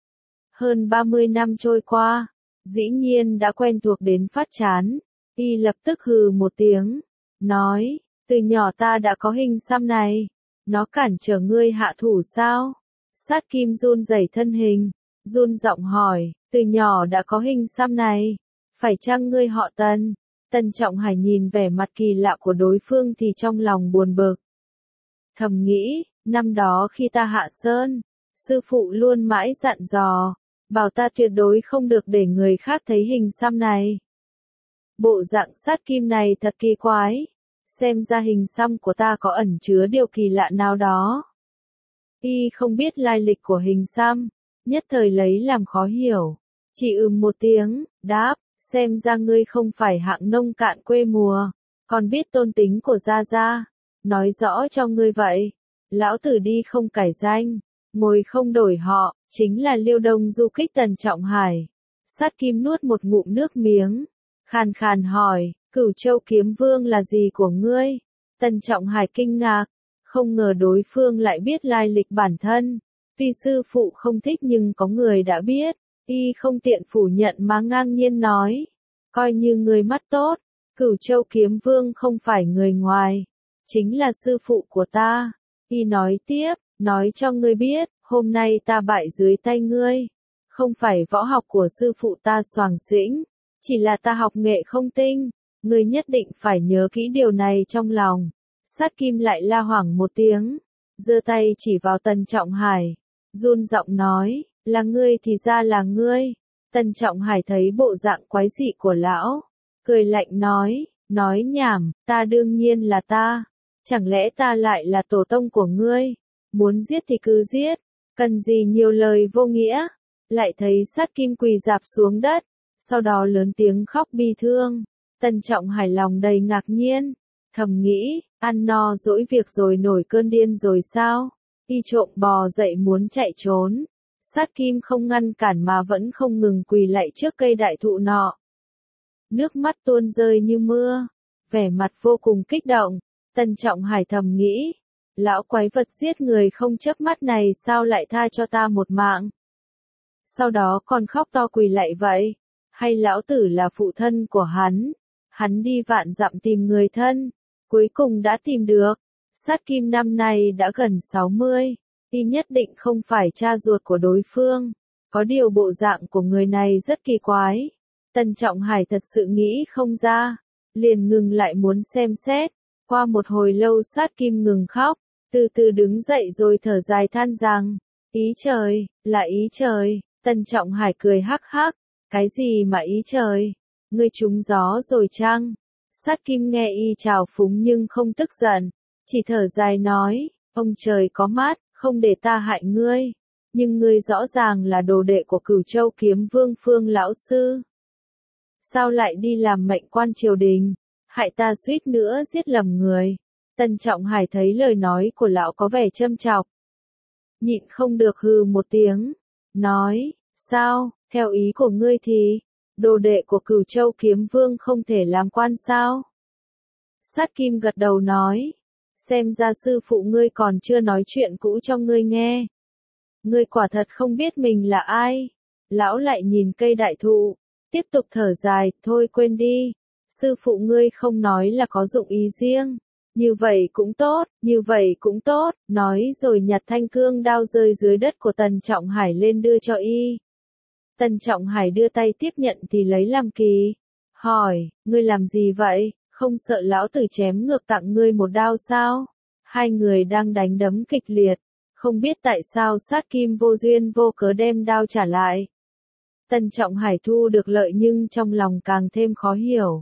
Hơn ba mươi năm trôi qua. Dĩ nhiên đã quen thuộc đến phát chán, y lập tức hừ một tiếng, nói, từ nhỏ ta đã có hình xăm này, nó cản trở ngươi hạ thủ sao? Sát kim run rẩy thân hình, run giọng hỏi, từ nhỏ đã có hình xăm này, phải chăng ngươi họ Tần? Tần Trọng Hải nhìn vẻ mặt kỳ lạ của đối phương thì trong lòng buồn bực. Thầm nghĩ, năm đó khi ta hạ sơn, sư phụ luôn mãi dặn dò, bảo ta tuyệt đối không được để người khác thấy hình xăm này. Bộ dạng sát kim này thật kỳ quái, xem ra hình xăm của ta có ẩn chứa điều kỳ lạ nào đó. Y không biết lai lịch của hình xăm, nhất thời lấy làm khó hiểu, chỉ ừm một tiếng, đáp, xem ra ngươi không phải hạng nông cạn quê mùa, còn biết tôn tính của gia gia, nói rõ cho ngươi vậy, lão tử đi không cải danh, ngồi không đổi họ, chính là Liêu Đông du kích Tần Trọng Hải. Sát kim nuốt một ngụm nước miếng, khàn khàn hỏi, Cửu Châu Kiếm Vương là gì của ngươi? Tần Trọng Hải kinh ngạc, không ngờ đối phương lại biết lai lịch bản thân. Tuy sư phụ không thích nhưng có người đã biết, y không tiện phủ nhận mà ngang nhiên nói, coi như người mắt tốt, Cửu Châu Kiếm Vương không phải người ngoài, chính là sư phụ của ta. Y nói tiếp, nói cho ngươi biết, hôm nay ta bại dưới tay ngươi, không phải võ học của sư phụ ta soàng xĩnh, chỉ là ta học nghệ không tinh, ngươi nhất định phải nhớ kỹ điều này trong lòng. Sát kim lại la hoảng một tiếng, giơ tay chỉ vào Tần Trọng Hải, run giọng nói, là ngươi thì ra là ngươi. Tần Trọng Hải thấy bộ dạng quái dị của lão, cười lạnh nói, nói nhảm, ta đương nhiên là ta, chẳng lẽ ta lại là tổ tông của ngươi, muốn giết thì cứ giết, cần gì nhiều lời vô nghĩa. Lại thấy sát kim quỳ rạp xuống đất, sau đó lớn tiếng khóc bi thương. Tần Trọng Hải lòng đầy ngạc nhiên, thầm nghĩ, ăn no dỗi việc rồi nổi cơn điên rồi sao? Y trộm bò dậy muốn chạy trốn, sát kim không ngăn cản mà vẫn không ngừng quỳ lạy trước cây đại thụ nọ. Nước mắt tuôn rơi như mưa, vẻ mặt vô cùng kích động. Tần Trọng Hải thầm nghĩ, lão quái vật giết người không chớp mắt này sao lại tha cho ta một mạng? Sau đó còn khóc to quỳ lạy vậy, hay lão tử là phụ thân của hắn? Hắn đi vạn dặm tìm người thân, Cuối cùng đã tìm được. Sát Kim năm nay đã gần sáu mươi, y nhất định không phải cha ruột của đối phương. Có điều bộ dạng của người này rất kỳ quái. Tần Trọng Hải thật sự nghĩ không ra, liền ngừng lại muốn xem xét. Qua một hồi lâu Sát Kim ngừng khóc, từ từ đứng dậy rồi thở dài than rằng, ý trời, là ý trời. Tần Trọng Hải cười hắc hắc, cái gì mà ý trời, ngươi trúng gió rồi chăng? Sát Kim nghe y trào phúng nhưng không tức giận, chỉ thở dài nói, ông trời có mắt, không để ta hại ngươi, nhưng ngươi rõ ràng là đồ đệ của Cửu Châu Kiếm Vương Phương lão sư. Sao lại đi làm mệnh quan triều đình, hại ta suýt nữa giết lầm người. Tần Trọng Hải thấy lời nói của lão có vẻ châm chọc, nhịn không được hừ một tiếng, nói, sao, theo ý của ngươi thì, đồ đệ của Cửu Châu Kiếm Vương không thể làm quan sao? Sát Kim gật đầu nói, xem ra sư phụ ngươi còn chưa nói chuyện cũ cho ngươi nghe. Ngươi quả thật không biết mình là ai. Lão lại nhìn cây đại thụ, tiếp tục thở dài, thôi quên đi. Sư phụ ngươi không nói là có dụng ý riêng. Như vậy cũng tốt, như vậy cũng tốt, nói rồi nhặt thanh cương đao rơi dưới đất của Tần Trọng Hải lên đưa cho y. Tần Trọng Hải đưa tay tiếp nhận thì lấy làm kỳ. Hỏi, ngươi làm gì vậy, không sợ lão tử chém ngược tặng ngươi một đao sao? Hai người đang đánh đấm kịch liệt, không biết tại sao Sát Kim vô duyên vô cớ đem đao trả lại. Tần Trọng Hải thu được lợi nhưng trong lòng càng thêm khó hiểu.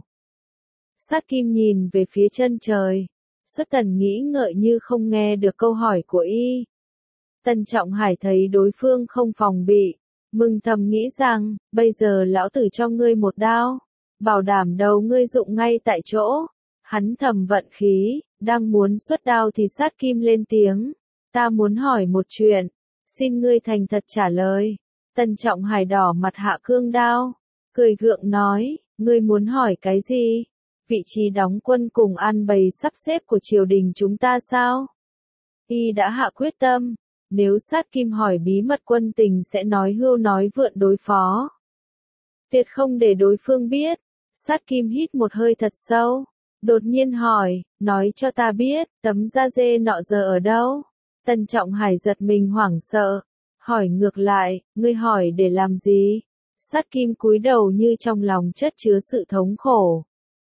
Sát Kim nhìn về phía chân trời, xuất thần nghĩ ngợi như không nghe được câu hỏi của y. Tần Trọng Hải thấy đối phương không phòng bị, mừng thầm nghĩ rằng, bây giờ lão tử cho ngươi một đao, bảo đảm đầu ngươi dụng ngay tại chỗ. Hắn thầm vận khí, đang muốn xuất đao thì Sát Kim lên tiếng, ta muốn hỏi một chuyện, xin ngươi thành thật trả lời. Tần Trọng Hải đỏ mặt hạ cương đao, cười gượng nói, ngươi muốn hỏi cái gì? Vị trí đóng quân cùng an bày sắp xếp của triều đình chúng ta sao? Y đã hạ quyết tâm, nếu Sát Kim hỏi bí mật quân tình sẽ nói hưu nói vượn đối phó. Tuyệt không để đối phương biết. Sát Kim hít một hơi thật sâu, đột nhiên hỏi, nói cho ta biết, tấm da dê nọ giờ ở đâu? Tần Trọng Hải giật mình hoảng sợ, hỏi ngược lại, ngươi hỏi để làm gì? Sát Kim cúi đầu như trong lòng chất chứa sự thống khổ.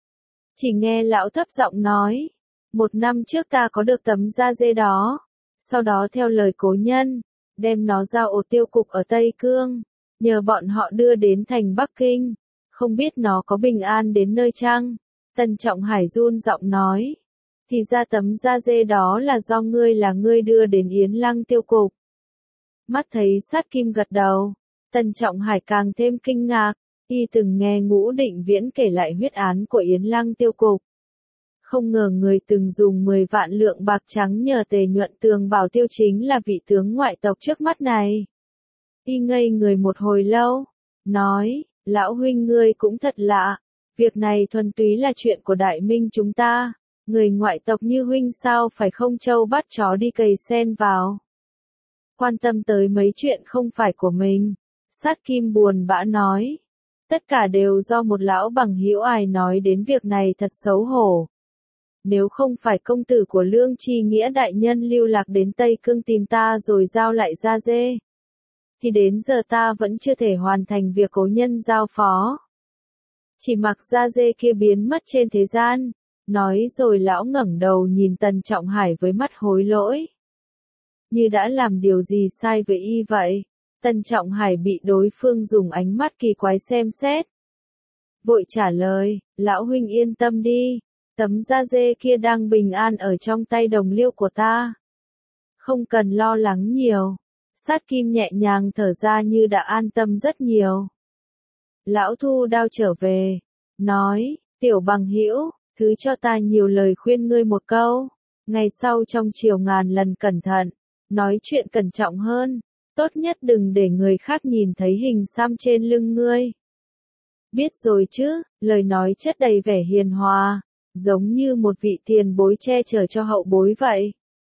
Chỉ nghe lão thấp giọng nói, một năm trước ta có được tấm da dê đó, sau đó theo lời cố nhân, đem nó giao ổ tiêu cục ở Tây Cương, nhờ bọn họ đưa đến thành Bắc Kinh, không biết nó có bình an đến nơi chăng? Tần Trọng Hải run giọng nói, thì ra tấm da dê đó là do ngươi là ngươi đưa đến Yến Lăng tiêu cục. Mắt thấy Sát Kim gật đầu, Tần Trọng Hải càng thêm kinh ngạc, y từng nghe Ngũ Định Viễn kể lại huyết án của Yến Lăng tiêu cục. Không ngờ người từng dùng mười vạn lượng bạc trắng nhờ Tề Nhuận Tường bảo tiêu chính là vị tướng ngoại tộc trước mắt này. Y ngây người một hồi lâu, nói, lão huynh ngươi cũng thật lạ, việc này thuần túy là chuyện của Đại Minh chúng ta, người ngoại tộc như huynh sao phải không trâu bắt chó đi cày sen vào. Quan tâm tới mấy chuyện không phải của mình. Sát Kim buồn bã nói, tất cả đều do một lão bằng hữu ai nói đến việc này thật xấu hổ. Nếu không phải công tử của Lương Tri Nghĩa đại nhân lưu lạc đến Tây Cương tìm ta rồi giao lại da dê, thì đến giờ ta vẫn chưa thể hoàn thành việc cố nhân giao phó. Chỉ mặc da dê kia biến mất trên thế gian, nói rồi lão ngẩng đầu nhìn Tần Trọng Hải với mắt hối lỗi. Như đã làm điều gì sai với y vậy? Tần Trọng Hải bị đối phương dùng ánh mắt kỳ quái xem xét. Vội trả lời, lão huynh yên tâm đi, tấm da dê kia đang bình an ở trong tay đồng liêu của ta. Không cần lo lắng nhiều. Sát Kim nhẹ nhàng thở ra như đã an tâm rất nhiều. Lão thu đao trở về, nói, tiểu bằng hữu, thứ cho ta nhiều lời khuyên ngươi một câu. Ngày sau trong triều ngàn lần cẩn thận, nói chuyện cẩn trọng hơn, tốt nhất đừng để người khác nhìn thấy hình xăm trên lưng ngươi. Biết rồi chứ, lời nói chất đầy vẻ hiền hòa, giống như một vị tiền bối che chở cho hậu bối vậy.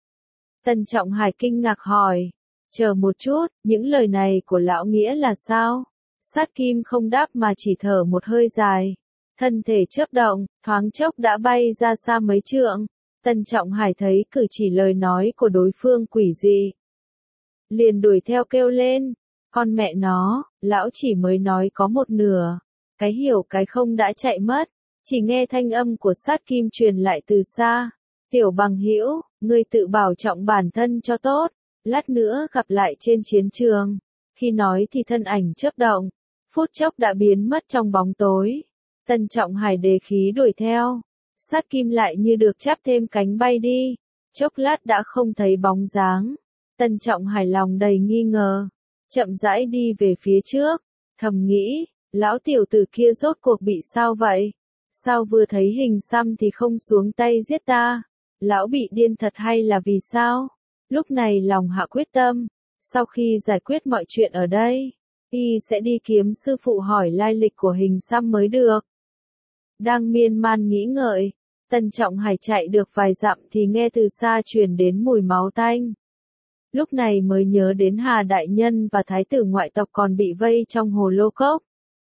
Tần Trọng Hải kinh ngạc hỏi, chờ một chút, những lời này của lão nghĩa là sao? Sát Kim không đáp mà chỉ thở một hơi dài, thân thể chớp động, thoáng chốc đã bay ra xa mấy trượng. Tần Trọng Hải thấy cử chỉ lời nói của đối phương quỷ dị, liền đuổi theo kêu lên, con mẹ nó, lão chỉ mới nói có một nửa, cái hiểu cái không đã chạy mất. Chỉ nghe thanh âm của sát kim truyền lại từ xa, tiểu bằng hữu, ngươi tự bảo trọng bản thân cho tốt, lát nữa gặp lại trên chiến trường. Khi nói thì thân ảnh chớp động, phút chốc đã biến mất trong bóng tối. Tần Trọng Hải đề khí đuổi theo, sát kim lại như được chắp thêm cánh bay đi, chốc lát đã không thấy bóng dáng. Tần Trọng Hải lòng đầy nghi ngờ, chậm rãi đi về phía trước, thầm nghĩ, lão tiểu tử kia rốt cuộc bị sao vậy? Sao vừa thấy hình xăm thì không xuống tay giết ta? Lão bị điên thật hay là vì sao? Lúc này lòng hạ quyết tâm, sau khi giải quyết mọi chuyện ở đây, y sẽ đi kiếm sư phụ hỏi lai lịch của hình xăm mới được. Đang miên man nghĩ ngợi, Tần Trọng Hải chạy được vài dặm thì nghe từ xa truyền đến mùi máu tanh. Lúc này mới nhớ đến Hà Đại Nhân và Thái tử ngoại tộc còn bị vây trong hồ lô cốc.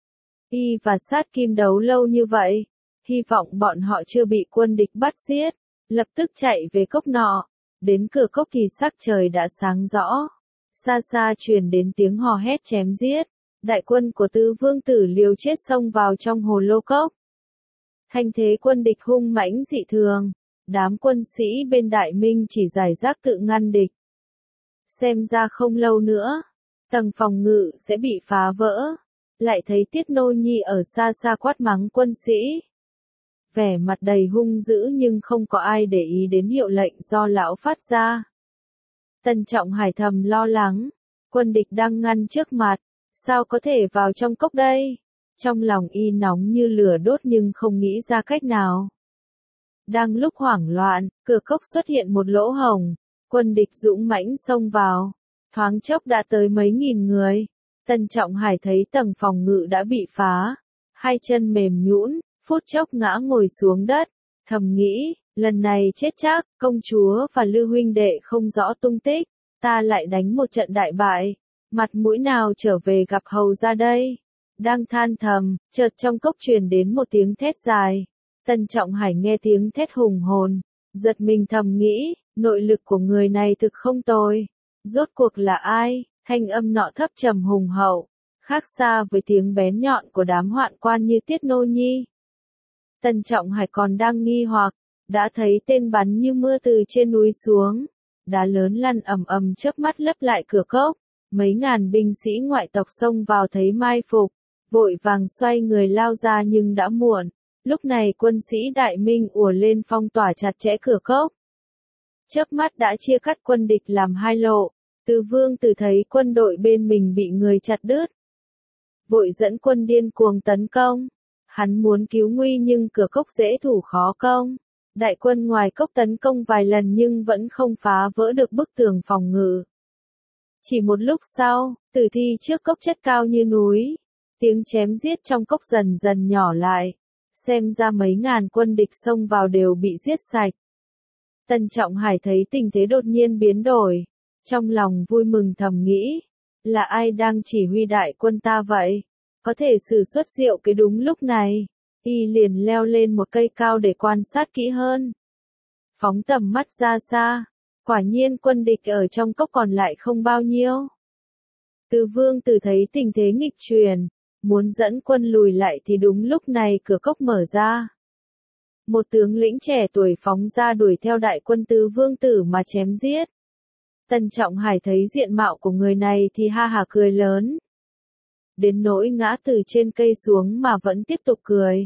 Y và sát kim đấu lâu như vậy, hy vọng bọn họ chưa bị quân địch bắt giết, lập tức chạy về cốc nọ. Đến cửa cốc thì sắc trời đã sáng rõ. Xa xa truyền đến tiếng hò hét chém giết. Đại quân của tứ vương tử liều chết xông vào trong hồ lô cốc. Thanh thế quân địch hung mãnh dị thường. Đám quân sĩ bên Đại Minh chỉ giải rác tự ngăn địch. Xem ra không lâu nữa, tầng phòng ngự sẽ bị phá vỡ. Lại thấy Tiết Nô Nhi ở xa xa quát mắng quân sĩ. Vẻ mặt đầy hung dữ nhưng không có ai để ý đến hiệu lệnh do lão phát ra. Tần Trọng Hải thầm lo lắng, quân địch đang ngăn trước mặt, sao có thể vào trong cốc đây? Trong lòng y nóng như lửa đốt nhưng không nghĩ ra cách nào. Đang lúc hoảng loạn, cửa cốc xuất hiện một lỗ hổng, quân địch dũng mãnh xông vào, thoáng chốc đã tới mấy nghìn người. Tần Trọng Hải thấy tầng phòng ngự đã bị phá, hai chân mềm nhũn, phút chốc ngã ngồi xuống đất, thầm nghĩ, lần này chết chắc, công chúa và Lư huynh đệ không rõ tung tích, ta lại đánh một trận đại bại, mặt mũi nào trở về gặp hầu ra đây. Đang than thầm, chợt trong cốc truyền đến một tiếng thét dài. Tần Trọng Hải nghe tiếng thét hùng hồn, giật mình thầm nghĩ, nội lực của người này thực không tồi. Rốt cuộc là ai? Thanh âm nọ thấp trầm hùng hậu, khác xa với tiếng bén nhọn của đám hoạn quan như Tiết Nô Nhi. Tần Trọng Hải còn đang nghi hoặc, đã thấy tên bắn như mưa từ trên núi xuống, đá lớn lăn ầm ầm chớp mắt lấp lại cửa cốc, mấy ngàn binh sĩ ngoại tộc xông vào thấy mai phục, vội vàng xoay người lao ra nhưng đã muộn. Lúc này quân sĩ Đại Minh ùa lên phong tỏa chặt chẽ cửa cốc. Chớp mắt đã chia cắt quân địch làm hai lộ. Từ vương tử thấy quân đội bên mình bị người chặt đứt, vội dẫn quân điên cuồng tấn công. Hắn muốn cứu nguy nhưng cửa cốc dễ thủ khó công. Đại quân ngoài cốc tấn công vài lần nhưng vẫn không phá vỡ được bức tường phòng ngự. Chỉ một lúc sau, tử thi trước cốc chất cao như núi. Tiếng chém giết trong cốc dần dần nhỏ lại. Xem ra mấy ngàn quân địch xông vào đều bị giết sạch. Tần Trọng Hải thấy tình thế đột nhiên biến đổi. Trong lòng vui mừng thầm nghĩ, là ai đang chỉ huy đại quân ta vậy? Có thể sử xuất diệu cái đúng lúc này. Y liền leo lên một cây cao để quan sát kỹ hơn. Phóng tầm mắt ra xa, quả nhiên quân địch ở trong cốc còn lại không bao nhiêu. Từ vương tử thấy tình thế nghịch chuyển, muốn dẫn quân lùi lại thì đúng lúc này cửa cốc mở ra. Một tướng lĩnh trẻ tuổi phóng ra đuổi theo đại quân Từ vương tử mà chém giết. Tần Trọng Hải thấy diện mạo của người này thì ha hả cười lớn. Đến nỗi ngã từ trên cây xuống mà vẫn tiếp tục cười.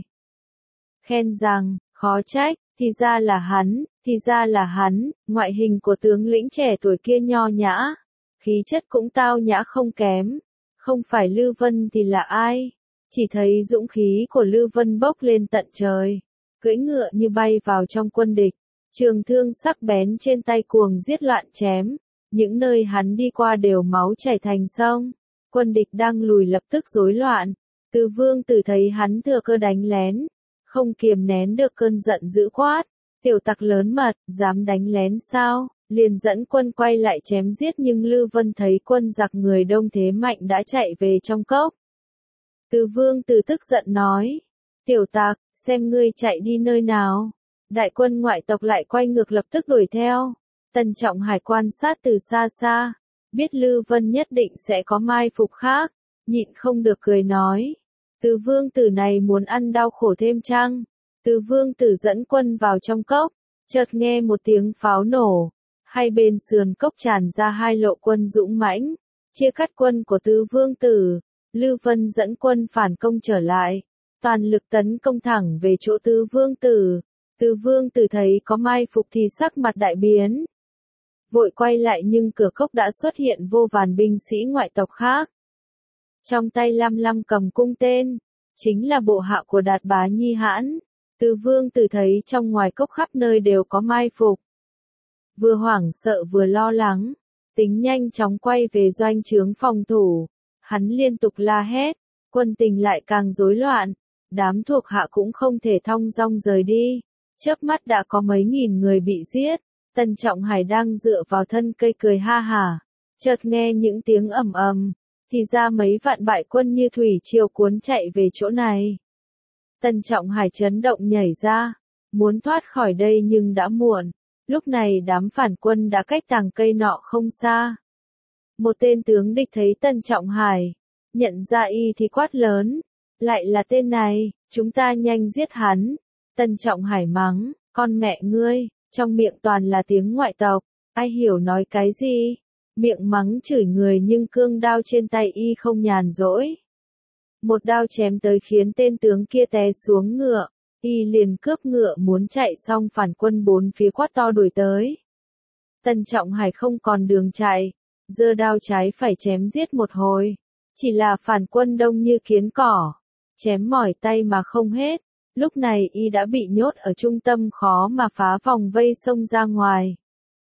Khen rằng, khó trách, thì ra là hắn, thì ra là hắn, ngoại hình của tướng lĩnh trẻ tuổi kia nho nhã. Khí chất cũng tao nhã không kém. Không phải Lư Vân thì là ai? Chỉ thấy dũng khí của Lư Vân bốc lên tận trời. Cưỡi ngựa như bay vào trong quân địch. Trường thương sắc bén trên tay cuồng giết loạn chém. Những nơi hắn đi qua đều máu chảy thành sông. Quân địch đang lùi lập tức rối loạn. Từ vương tử thấy hắn thừa cơ đánh lén. Không kiềm nén được cơn giận dữ quát. Tiểu tặc lớn mật, dám đánh lén sao? Liền dẫn quân quay lại chém giết nhưng Lư Vân thấy quân giặc người đông thế mạnh đã chạy về trong cốc. Từ vương tử tức giận nói. Tiểu Tạc, xem ngươi chạy đi nơi nào. Đại quân ngoại tộc lại quay ngược lập tức đuổi theo. Tần Trọng Hải quan sát từ xa xa, biết Lư Vân nhất định sẽ có mai phục khác, nhịn không được cười nói. Từ vương tử này muốn ăn đau khổ thêm chăng? Từ vương tử dẫn quân vào trong cốc, chợt nghe một tiếng pháo nổ, hai bên sườn cốc tràn ra hai lộ quân dũng mãnh, chia cắt quân của tứ vương tử. Lư Vân dẫn quân phản công trở lại, toàn lực tấn công thẳng về chỗ tứ vương tử. Tứ vương tử thấy có mai phục thì sắc mặt đại biến, vội quay lại nhưng cửa cốc đã xuất hiện vô vàn binh sĩ ngoại tộc khác. Trong tay lăm lăm cầm cung tên, chính là bộ hạ của Đạt Bá Nhi Hãn. Tứ vương tử thấy trong ngoài cốc khắp nơi đều có mai phục, vừa hoảng sợ vừa lo lắng, tính nhanh chóng quay về doanh trướng phòng thủ. Hắn liên tục la hét, quân tình lại càng rối loạn, đám thuộc hạ cũng không thể thong dong rời đi. Chớp mắt đã có mấy nghìn người bị giết. Tần Trọng Hải đang dựa vào thân cây cười ha hả, chợt nghe những tiếng ầm ầm, thì ra mấy vạn bại quân như thủy triều cuốn chạy về chỗ này. Tần Trọng Hải chấn động nhảy ra, muốn thoát khỏi đây nhưng đã muộn. Lúc này đám phản quân đã cách tàng cây nọ không xa. Một tên tướng địch thấy Tần Trọng Hải, nhận ra y thì quát lớn, lại là tên này, chúng ta nhanh giết hắn. Tần Trọng Hải mắng, con mẹ ngươi, trong miệng toàn là tiếng ngoại tộc, ai hiểu nói cái gì, miệng mắng chửi người nhưng cương đao trên tay y không nhàn rỗi. Một đao chém tới khiến tên tướng kia té xuống ngựa, y liền cướp ngựa muốn chạy xong phản quân bốn phía quát to đuổi tới. Tần Trọng Hải không còn đường chạy, giơ đao trái phải chém giết một hồi, chỉ là phản quân đông như kiến cỏ, chém mỏi tay mà không hết. Lúc này y đã bị nhốt ở trung tâm khó mà phá vòng vây xông ra ngoài.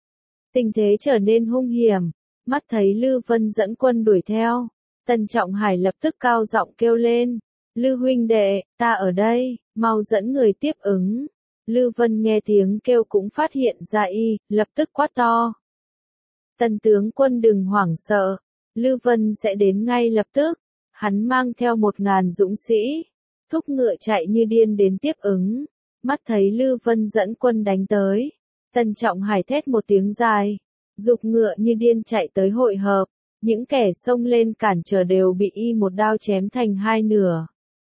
Tình thế trở nên hung hiểm, mắt thấy Lư Vân dẫn quân đuổi theo. Tần Trọng Hải lập tức cao giọng kêu lên, Lư huynh đệ, ta ở đây, mau dẫn người tiếp ứng. Lư Vân nghe tiếng kêu cũng phát hiện ra y, lập tức quát to. Tần tướng quân đừng hoảng sợ, Lư Vân sẽ đến ngay lập tức. Hắn mang theo một ngàn dũng sĩ, thúc ngựa chạy như điên đến tiếp ứng. Mắt thấy Lư Vân dẫn quân đánh tới, Tần Trọng Hải thét một tiếng dài, giục ngựa như điên chạy tới hội hợp. Những kẻ xông lên cản trở đều bị y một đao chém thành hai nửa.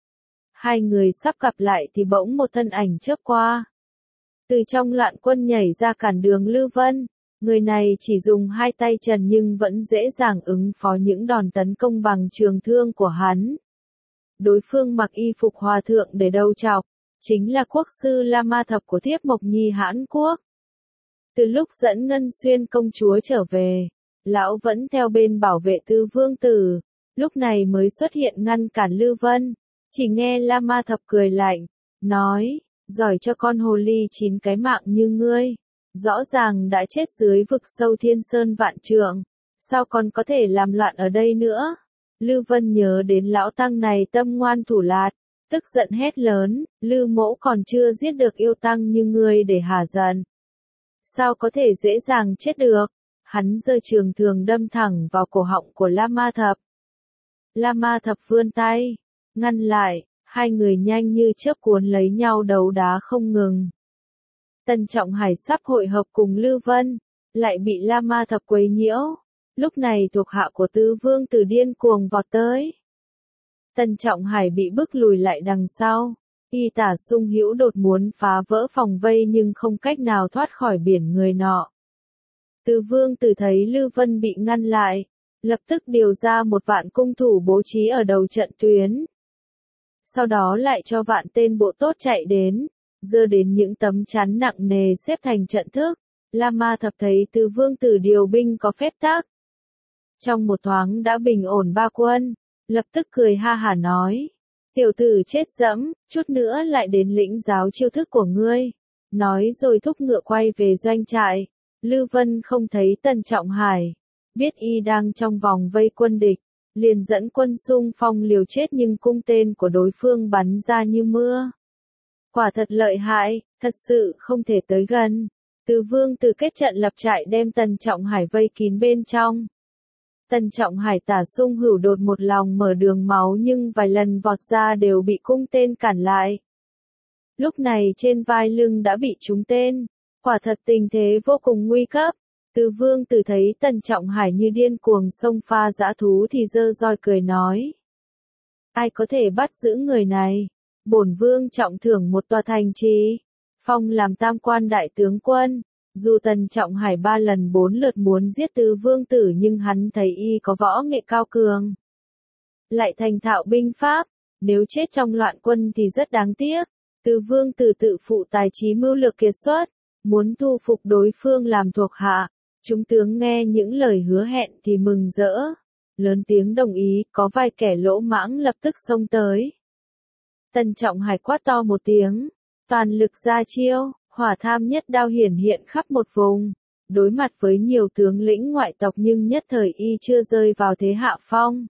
Hai người sắp gặp lại thì bỗng một thân ảnh chớp qua. Từ trong loạn quân nhảy ra cản đường Lư Vân. Người này chỉ dùng hai tay trần nhưng vẫn dễ dàng ứng phó những đòn tấn công bằng trường thương của hắn. Đối phương mặc y phục hòa thượng để đầu trọc, chính là quốc sư La Ma Thập của Thiếp Mộc Nhi Hãn Quốc. Từ lúc dẫn Ngân Xuyên công chúa trở về, lão vẫn theo bên bảo vệ Tư vương tử, lúc này mới xuất hiện ngăn cản Lư Vân. Chỉ nghe La Ma Thập cười lạnh, nói, giỏi cho con hồ ly chín cái mạng như ngươi, rõ ràng đã chết dưới vực sâu thiên sơn vạn trượng, sao còn có thể làm loạn ở đây nữa? Lư Vân nhớ đến lão tăng này tâm ngoan thủ lạt, tức giận hét lớn, Lư mỗ còn chưa giết được yêu tăng như ngươi để hả giận. Sao có thể dễ dàng chết được? Hắn giơ trường thường đâm thẳng vào cổ họng của La Ma Thập. La Ma Thập vươn tay, ngăn lại, hai người nhanh như chớp cuốn lấy nhau đấu đá không ngừng. Tần Trọng Hải sắp hội hợp cùng Lư Vân, lại bị La Ma Thập quấy nhiễu. Lúc này thuộc hạ của Tứ vương tử điên cuồng vọt tới. Tần Trọng Hải bị bức lùi lại đằng sau. Y Tả Sung Hữu đột muốn phá vỡ phòng vây nhưng không cách nào thoát khỏi biển người nọ. Tứ vương tử thấy Lư Vân bị ngăn lại, lập tức điều ra một vạn cung thủ bố trí ở đầu trận tuyến. Sau đó lại cho vạn tên bộ tốt chạy đến, giơ đến những tấm chắn nặng nề xếp thành trận thức. La Ma Thập thấy Tứ vương tử điều binh có phép tắc. Trong một thoáng đã bình ổn ba quân, lập tức cười ha hả nói. Tiểu tử chết dẫm, chút nữa lại đến lĩnh giáo chiêu thức của ngươi. Nói rồi thúc ngựa quay về doanh trại. Lư Vân không thấy Tần Trọng Hải, biết y đang trong vòng vây quân địch, liền dẫn quân xung phong liều chết nhưng cung tên của đối phương bắn ra như mưa. Quả thật lợi hại, thật sự không thể tới gần. Tứ vương tử kết trận lập trại đem Tần Trọng Hải vây kín bên trong. Tần Trọng Hải Tả Sung Hữu đột một lòng mở đường máu nhưng vài lần vọt ra đều bị cung tên cản lại. Lúc này trên vai lưng đã bị trúng tên, quả thật tình thế vô cùng nguy cấp. Từ Vương Tử thấy Tần Trọng Hải như điên cuồng xông pha dã thú thì giơ roi cười nói. Ai có thể bắt giữ người này? Bổn Vương trọng thưởng một tòa thành trì, phong làm tam quan đại tướng quân. Dù Tần Trọng Hải ba lần bốn lượt muốn giết Từ Vương Tử nhưng hắn thấy y có võ nghệ cao cường, lại thành thạo binh pháp, nếu chết trong loạn quân thì rất đáng tiếc. Từ Vương Tử tự phụ tài trí mưu lược kiệt xuất, muốn thu phục đối phương làm thuộc hạ. Chúng tướng nghe những lời hứa hẹn thì mừng rỡ, lớn tiếng đồng ý, có vài kẻ lỗ mãng lập tức xông tới. Tần Trọng Hải quát to một tiếng, toàn lực ra chiêu, hỏa tham nhất đao hiển hiện khắp một vùng. Đối mặt với nhiều tướng lĩnh ngoại tộc nhưng nhất thời y chưa rơi vào thế hạ phong.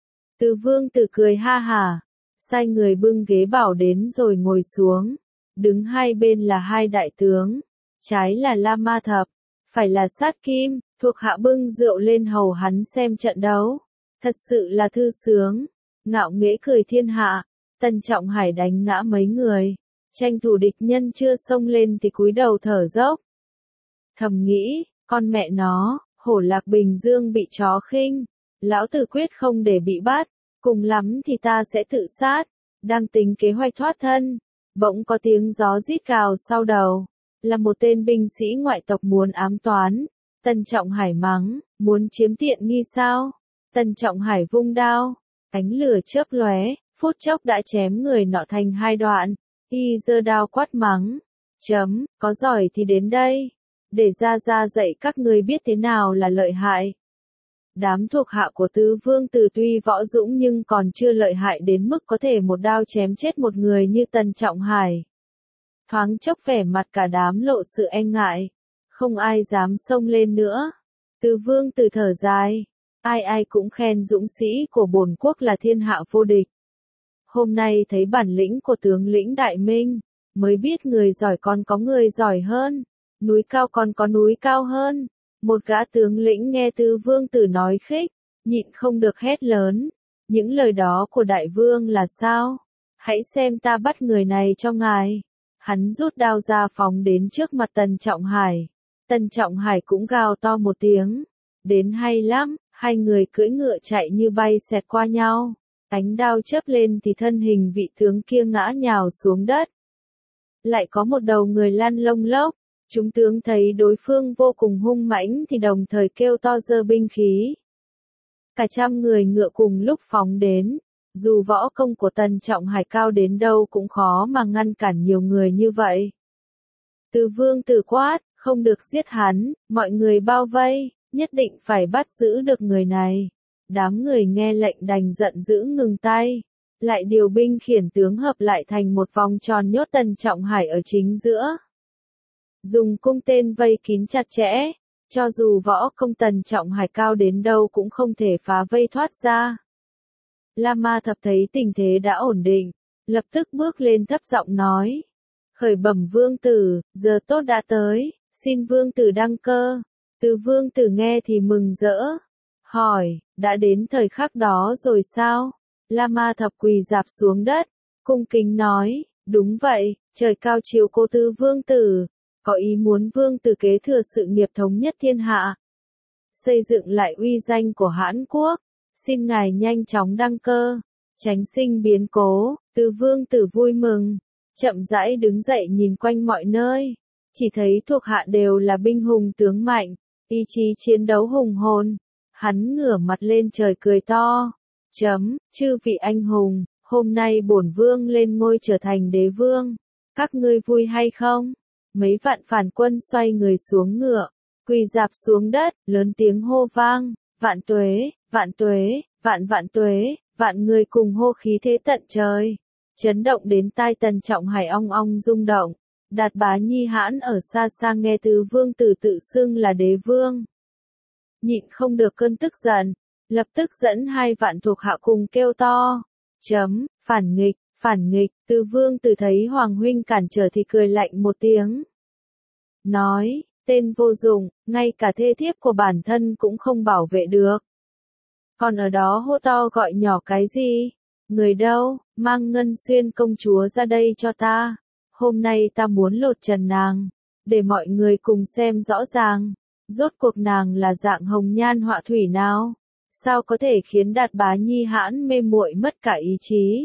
Từ Vương Tử cười ha hả, sai người bưng ghế bảo đến rồi ngồi xuống. Đứng hai bên là hai đại tướng, trái là La Ma Thập, phải là Sát Kim, thuộc hạ bưng rượu lên hầu hắn xem trận đấu. Thật sự là thư sướng, ngạo nghễ cười thiên hạ. Tần Trọng Hải đánh ngã mấy người, tranh thủ địch nhân chưa xông lên thì cúi đầu thở dốc. Thầm nghĩ, con mẹ nó, hổ lạc Bình Dương bị chó khinh, lão tử quyết không để bị bắt, cùng lắm thì ta sẽ tự sát. Đang tính kế hoạch thoát thân, bỗng có tiếng gió rít gào sau đầu, là một tên binh sĩ ngoại tộc muốn ám toán. Tần Trọng Hải mắng, muốn chiếm tiện nghi sao? Tần Trọng Hải vung đao, ánh lửa chớp lóe, phút chốc đã chém người nọ thành hai đoạn. Y giơ đao quát mắng, chấm, có giỏi thì đến đây, để ra ra dạy các người biết thế nào là lợi hại. Đám thuộc hạ của Tứ Vương Tử tuy võ dũng nhưng còn chưa lợi hại đến mức có thể một đao chém chết một người như Tần Trọng Hải. Thoáng chốc vẻ mặt cả đám lộ sự e ngại, không ai dám xông lên nữa. Tứ Vương Tử thở dài, ai ai cũng khen dũng sĩ của bổn quốc là thiên hạ vô địch. Hôm nay thấy bản lĩnh của tướng lĩnh Đại Minh, mới biết người giỏi còn có người giỏi hơn, núi cao còn có núi cao hơn. Một gã tướng lĩnh nghe Tứ Vương Tử nói khích, nhịn không được hét lớn. Những lời đó của đại vương là sao? Hãy xem ta bắt người này cho ngài. Hắn rút đao ra phóng đến trước mặt Tần Trọng Hải. Tần Trọng Hải cũng gào to một tiếng. Đến hay lắm, hai người cưỡi ngựa chạy như bay xẹt qua nhau. Ánh đao chớp lên thì thân hình vị tướng kia ngã nhào xuống đất. Lại có một đầu người lăn lông lốc. Chúng tướng thấy đối phương vô cùng hung mãnh thì đồng thời kêu to giơ binh khí. Cả trăm người ngựa cùng lúc phóng đến. Dù võ công của Tần Trọng Hải cao đến đâu cũng khó mà ngăn cản nhiều người như vậy. Tứ Vương Tử quát, không được giết hắn, mọi người bao vây, nhất định phải bắt giữ được người này. Đám người nghe lệnh đành giận dữ ngừng tay. Lại điều binh khiển tướng hợp lại thành một vòng tròn nhốt Tần Trọng Hải ở chính giữa. Dùng cung tên vây kín chặt chẽ, cho dù võ công Tần Trọng Hải cao đến đâu cũng không thể phá vây thoát ra. La Ma Thập thấy tình thế đã ổn định, lập tức bước lên thấp giọng nói. Khởi bẩm Vương Tử, giờ tốt đã tới, xin Vương Tử đăng cơ. Từ Vương Tử nghe thì mừng rỡ. Hỏi, đã đến thời khắc đó rồi sao? La Ma Thập quỳ rạp xuống đất, cung kính nói, đúng vậy, trời cao chiếu cố Tứ Vương Tử. Có ý muốn Vương Tử kế thừa sự nghiệp thống nhất thiên hạ, xây dựng lại uy danh của Hãn Quốc, xin ngài nhanh chóng đăng cơ, tránh sinh biến cố. Tứ Vương Tử vui mừng, chậm rãi đứng dậy nhìn quanh mọi nơi, chỉ thấy thuộc hạ đều là binh hùng tướng mạnh, ý chí chiến đấu hùng hồn. Hắn ngửa mặt lên trời cười to, chấm, chư vị anh hùng, hôm nay bổn vương lên ngôi trở thành đế vương, các ngươi vui hay không? Mấy vạn phản quân xoay người xuống ngựa, quỳ rạp xuống đất, lớn tiếng hô vang, vạn tuế, vạn tuế, vạn vạn tuế, vạn người cùng hô khí thế tận trời, chấn động đến tai Tần Trọng Hải ong ong rung động. Đạt Bá Nhi Hãn ở xa xa nghe Tứ Vương Tử tự xưng là đế vương, nhịn không được cơn tức giận, lập tức dẫn hai vạn thuộc hạ cùng kêu to, chấm, phản nghịch. Phản nghịch. Tứ Vương Tử thấy Hoàng huynh cản trở thì cười lạnh một tiếng. Nói, tên vô dụng, ngay cả thê thiếp của bản thân cũng không bảo vệ được. Còn ở đó hô to gọi nhỏ cái gì? Người đâu, mang Ngân Xuyên công chúa ra đây cho ta. Hôm nay ta muốn lột trần nàng, để mọi người cùng xem rõ ràng. Rốt cuộc nàng là dạng hồng nhan họa thủy nào? Sao có thể khiến Đạt Bá Nhi hãn mê muội mất cả ý chí?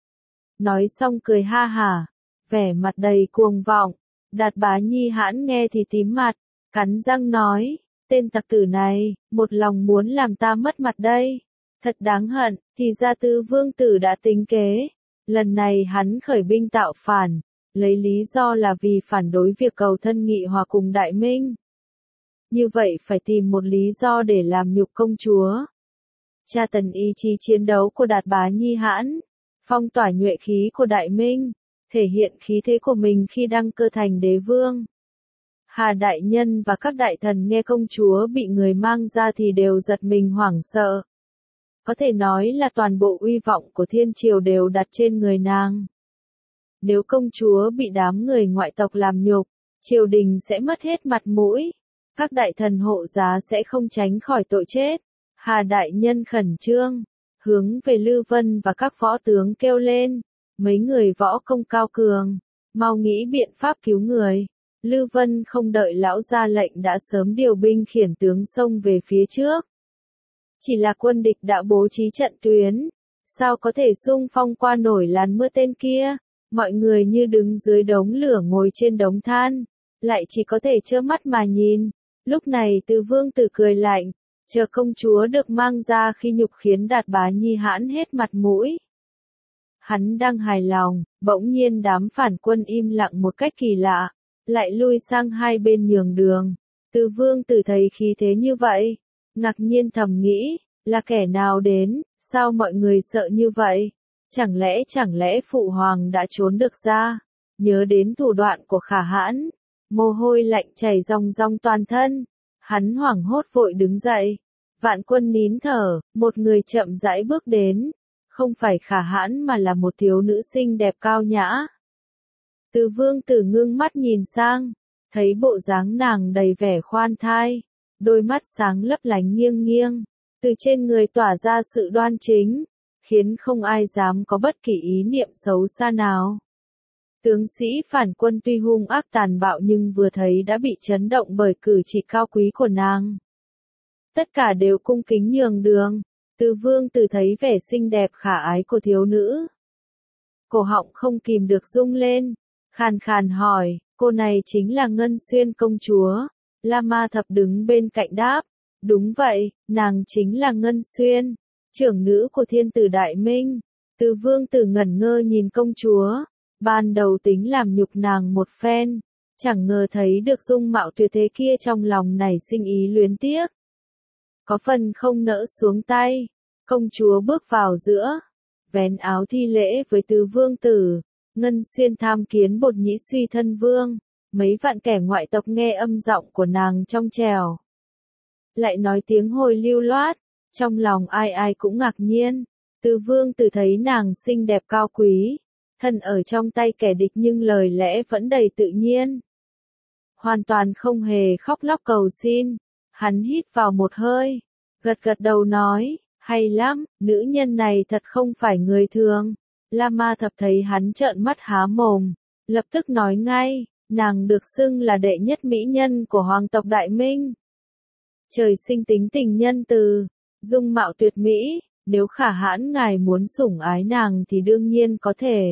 Nói xong cười ha hả, vẻ mặt đầy cuồng vọng. Đạt Bá Nhi hãn nghe thì tím mặt, cắn răng nói, tên tặc tử này, một lòng muốn làm ta mất mặt đây. Thật đáng hận, thì ra Tư Vương tử đã tính kế. Lần này hắn khởi binh tạo phản, lấy lý do là vì phản đối việc cầu thân nghị hòa cùng Đại Minh. Như vậy phải tìm một lý do để làm nhục công chúa. Tra tấn ý chí chiến đấu của Đạt Bá Nhi hãn, phong tỏa nhuệ khí của Đại Minh, thể hiện khí thế của mình khi đăng cơ thành đế vương. Hà đại nhân và các đại thần nghe công chúa bị người mang ra thì đều giật mình hoảng sợ. Có thể nói là toàn bộ uy vọng của thiên triều đều đặt trên người nàng. Nếu công chúa bị đám người ngoại tộc làm nhục, triều đình sẽ mất hết mặt mũi. Các đại thần hộ giá sẽ không tránh khỏi tội chết. Hà đại nhân khẩn trương, hướng về Lư Vân và các võ tướng kêu lên. Mấy người võ công cao cường, mau nghĩ biện pháp cứu người. Lư Vân không đợi lão ra lệnh đã sớm điều binh khiển tướng xông về phía trước. Chỉ là quân địch đã bố trí trận tuyến, sao có thể xung phong qua nổi làn mưa tên kia? Mọi người như đứng dưới đống lửa ngồi trên đống than, lại chỉ có thể trơ mắt mà nhìn. Lúc này Từ Vương tử cười lạnh, chờ công chúa được mang ra khi nhục khiến Đạt Bá Nhi hãn hết mặt mũi. Hắn đang hài lòng, bỗng nhiên đám phản quân im lặng một cách kỳ lạ, lại lui sang hai bên nhường đường. Từ Vương tử thấy khí thế như vậy, ngạc nhiên thầm nghĩ, là kẻ nào đến, sao mọi người sợ như vậy? Chẳng lẽ chẳng lẽ Phụ Hoàng đã trốn được ra? Nhớ đến thủ đoạn của Khả Hãn, mồ hôi lạnh chảy ròng ròng toàn thân. Hắn hoảng hốt vội đứng dậy. Vạn Quân nín thở, một người chậm rãi bước đến. Không phải Khả Hãn mà là một thiếu nữ xinh đẹp cao nhã. Từ Vương tử ngưng mắt nhìn sang, thấy bộ dáng nàng đầy vẻ khoan thai, đôi mắt sáng lấp lánh nghiêng nghiêng, từ trên người tỏa ra sự đoan chính, khiến không ai dám có bất kỳ ý niệm xấu xa nào. Tướng sĩ phản quân tuy hung ác tàn bạo nhưng vừa thấy đã bị chấn động bởi cử chỉ cao quý của nàng. Tất cả đều cung kính nhường đường. Từ Vương tử thấy vẻ xinh đẹp khả ái của thiếu nữ. Cổ họng không kìm được rung lên, khàn khàn hỏi, cô này chính là Ngân Xuyên công chúa. La Ma Thập đứng bên cạnh đáp, đúng vậy, nàng chính là Ngân Xuyên, trưởng nữ của thiên tử Đại Minh. Từ Vương tử ngẩn ngơ nhìn công chúa, ban đầu tính làm nhục nàng một phen, chẳng ngờ thấy được dung mạo tuyệt thế kia trong lòng nảy sinh ý luyến tiếc. Có phần không nỡ xuống tay, công chúa bước vào giữa, vén áo thi lễ với Từ Vương tử. Ngân Xuyên tham kiến bột nhĩ suy thân vương. Mấy vạn kẻ ngoại tộc nghe âm giọng của nàng trong trèo, lại nói tiếng hồi lưu loát, trong lòng ai ai cũng ngạc nhiên. Từ Vương tử thấy nàng xinh đẹp cao quý, thân ở trong tay kẻ địch nhưng lời lẽ vẫn đầy tự nhiên, hoàn toàn không hề khóc lóc cầu xin. Hắn hít vào một hơi, gật gật đầu nói, hay lắm, nữ nhân này thật không phải người thường. La Ma Thập thấy hắn trợn mắt há mồm, lập tức nói ngay, nàng được xưng là đệ nhất mỹ nhân của hoàng tộc Đại Minh. Trời sinh tính tình nhân từ, dung mạo tuyệt mỹ, nếu Khả Hãn ngài muốn sủng ái nàng thì đương nhiên có thể.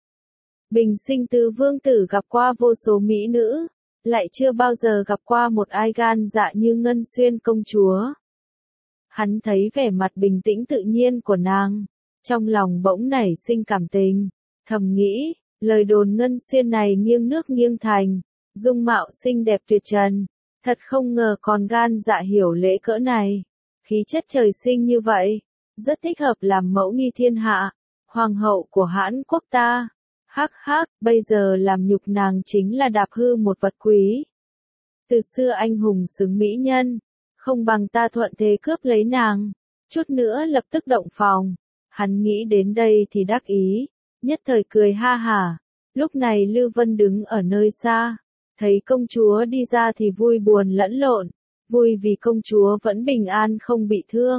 Bình sinh Từ Vương tử gặp qua vô số mỹ nữ, lại chưa bao giờ gặp qua một ai gan dạ như Ngân Xuyên công chúa. Hắn thấy vẻ mặt bình tĩnh tự nhiên của nàng, trong lòng bỗng nảy sinh cảm tình, thầm nghĩ, lời đồn Ngân Xuyên này nghiêng nước nghiêng thành, dung mạo xinh đẹp tuyệt trần, thật không ngờ còn gan dạ hiểu lễ cỡ này, khí chất trời sinh như vậy, rất thích hợp làm mẫu nghi thiên hạ, hoàng hậu của Hãn quốc ta. Hắc hắc, bây giờ làm nhục nàng chính là đạp hư một vật quý. Từ xưa anh hùng xứng mỹ nhân, không bằng ta thuận thế cướp lấy nàng, chút nữa lập tức động phòng. Hắn nghĩ đến đây thì đắc ý, nhất thời cười ha hả. Lúc này Lư Vân đứng ở nơi xa, thấy công chúa đi ra thì vui buồn lẫn lộn, vui vì công chúa vẫn bình an không bị thương,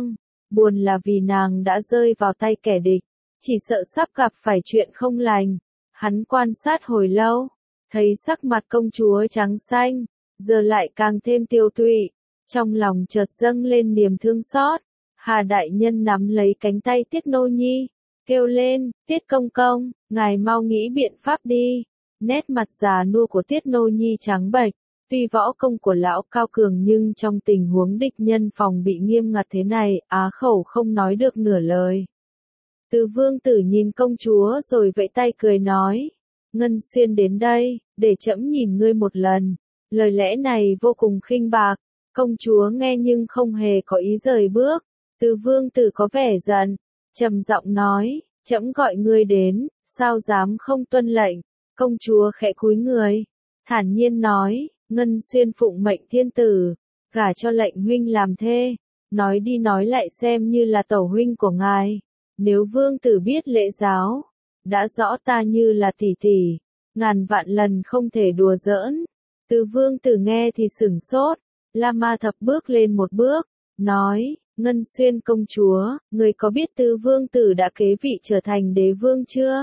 buồn là vì nàng đã rơi vào tay kẻ địch, chỉ sợ sắp gặp phải chuyện không lành. Hắn quan sát hồi lâu, thấy sắc mặt công chúa trắng xanh, giờ lại càng thêm tiêu tụy, trong lòng chợt dâng lên niềm thương xót. Hà đại nhân nắm lấy cánh tay Tiết Nô Nhi, kêu lên, Tiết công công, ngài mau nghĩ biện pháp đi. Nét mặt già nua của Tiết Nô Nhi trắng bệch, tuy võ công của lão cao cường nhưng trong tình huống địch nhân phòng bị nghiêm ngặt thế này, á khẩu không nói được nửa lời. Từ vương tử nhìn công chúa rồi vẫy tay cười nói, Ngân Xuyên đến đây, để trẫm nhìn ngươi một lần. Lời lẽ này vô cùng khinh bạc, công chúa nghe nhưng không hề có ý rời bước. Từ vương tử có vẻ giận, trầm giọng nói, trẫm gọi ngươi đến, sao dám không tuân lệnh. Công chúa khẽ cúi người, thản nhiên nói, Ngân Xuyên phụng mệnh thiên tử, gả cho lệnh huynh làm thê, nói đi nói lại xem như là tẩu huynh của ngài. Nếu vương tử biết lễ giáo, đã rõ ta như là tỷ tỷ, ngàn vạn lần không thể đùa giỡn. Từ vương tử nghe thì sửng sốt, La Ma Thập bước lên một bước, nói, Ngân Xuyên công chúa, người có biết Từ vương tử đã kế vị trở thành đế vương chưa?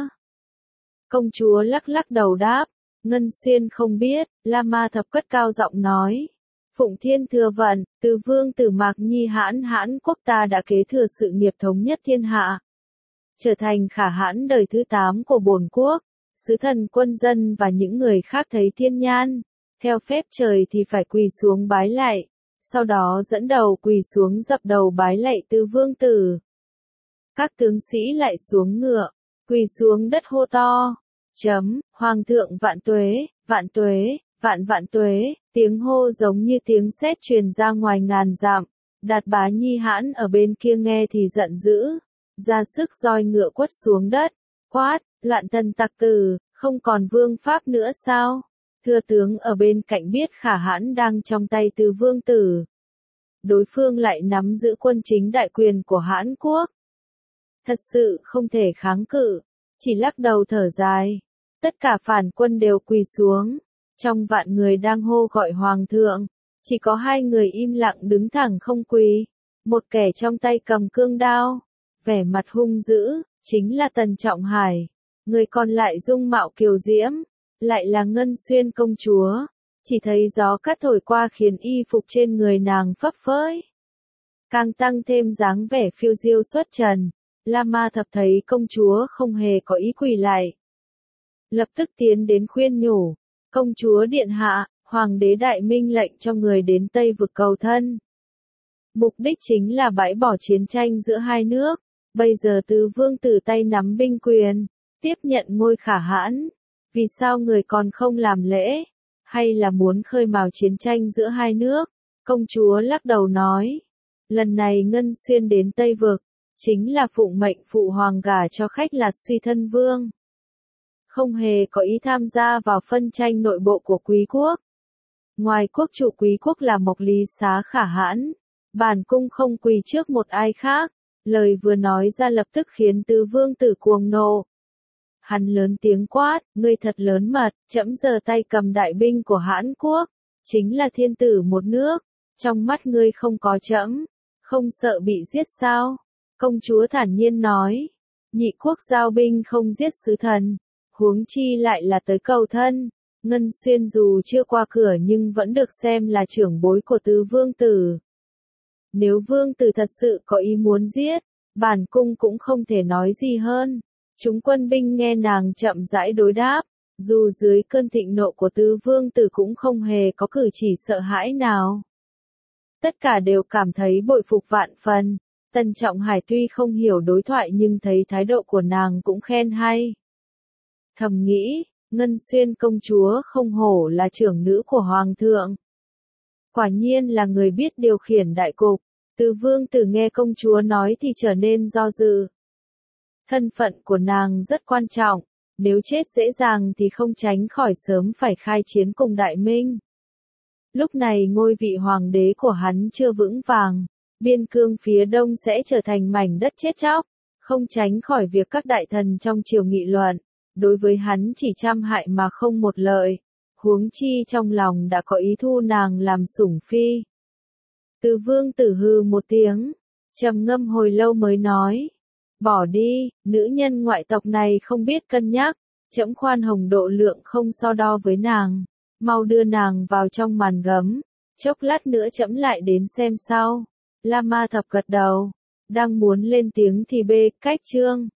Công chúa lắc lắc đầu đáp, Ngân Xuyên không biết. La Ma Thập cất cao giọng nói, Phụng Thiên thừa vận, Từ vương tử Mạc Nhi hãn hãn quốc ta đã kế thừa sự nghiệp thống nhất thiên hạ, trở thành khả hãn đời thứ tám của bổn quốc. Sứ thần quân dân và những người khác thấy thiên nhan, theo phép trời thì phải quỳ xuống bái lạy, sau đó dẫn đầu quỳ xuống dập đầu bái lạy Từ vương tử. Các tướng sĩ lại xuống ngựa, quỳ xuống đất hô to, chấm, Hoàng thượng vạn tuế, vạn tuế, vạn vạn tuế. Tiếng hô giống như tiếng sét truyền ra ngoài ngàn dặm. Đạt Bá Nhi hãn ở bên kia nghe thì giận dữ, ra sức roi ngựa quất xuống đất, quát, loạn thần tặc tử, không còn vương pháp nữa sao? Thưa tướng ở bên cạnh biết khả hãn đang trong tay Từ vương tử, đối phương lại nắm giữ quân chính đại quyền của Hãn quốc, thật sự không thể kháng cự, chỉ lắc đầu thở dài. Tất cả phản quân đều quỳ xuống, trong vạn người đang hô gọi hoàng thượng, chỉ có hai người im lặng đứng thẳng không quỳ, một kẻ trong tay cầm cương đao, vẻ mặt hung dữ, chính là Tần Trọng Hải, người còn lại dung mạo kiều diễm, lại là Ngân Xuyên công chúa, chỉ thấy gió cát thổi qua khiến y phục trên người nàng phấp phới, càng tăng thêm dáng vẻ phiêu diêu xuất trần. La Ma Thập thấy công chúa không hề có ý quỳ lại, lập tức tiến đến khuyên nhủ, công chúa điện hạ, hoàng đế đại minh lệnh cho người đến Tây vực cầu thân. Mục đích chính là bãi bỏ chiến tranh giữa hai nước, bây giờ Từ vương tử tay nắm binh quyền, tiếp nhận ngôi khả hãn, vì sao người còn không làm lễ, hay là muốn khơi mào chiến tranh giữa hai nước? Công chúa lắc đầu nói, lần này Ngân Xuyên đến Tây vực, chính là phụng mệnh phụ hoàng gả cho khách Lạt Suy thân vương, không hề có ý tham gia vào phân tranh nội bộ của quý quốc. Ngoài quốc chủ quý quốc là Mộc Lý Xá khả hãn, bản cung không quỳ trước một ai khác. Lời vừa nói ra lập tức khiến Từ vương tử cuồng nộ. Hắn lớn tiếng quát, ngươi thật lớn mật, trẫm giơ tay cầm đại binh của Hãn quốc, chính là thiên tử một nước, trong mắt ngươi không có trẫm, không sợ bị giết sao? Công chúa thản nhiên nói, nhị quốc giao binh không giết sứ thần, huống chi lại là tới cầu thân. Ngân Xuyên dù chưa qua cửa nhưng vẫn được xem là trưởng bối của Từ vương tử. Nếu vương tử thật sự có ý muốn giết, bản cung cũng không thể nói gì hơn. Chúng quân binh nghe nàng chậm rãi đối đáp, dù dưới cơn thịnh nộ của Từ vương tử cũng không hề có cử chỉ sợ hãi nào. Tất cả đều cảm thấy bội phục vạn phần. Tần Trọng Hải tuy không hiểu đối thoại nhưng thấy thái độ của nàng cũng khen hay. Thầm nghĩ, Ngân Xuyên công chúa không hổ là trưởng nữ của hoàng thượng. Quả nhiên là người biết điều khiển đại cục. Từ vương tử nghe công chúa nói thì trở nên do dự. Thân phận của nàng rất quan trọng, nếu chết dễ dàng thì không tránh khỏi sớm phải khai chiến cùng Đại Minh. Lúc này ngôi vị hoàng đế của hắn chưa vững vàng, biên cương phía đông sẽ trở thành mảnh đất chết chóc, không tránh khỏi việc các đại thần trong triều nghị luận, đối với hắn chỉ trăm hại mà không một lợi, huống chi trong lòng đã có ý thu nàng làm sủng phi. Từ vương tử hư một tiếng, Trầm ngâm hồi lâu mới nói. Bỏ đi, nữ nhân ngoại tộc này không biết cân nhắc, trẫm khoan hồng độ lượng không so đo với nàng, mau đưa nàng vào trong màn gấm, chốc lát nữa trẫm lại đến xem sau. La Ma Thập gật đầu, đang muốn lên tiếng thì bê cách chương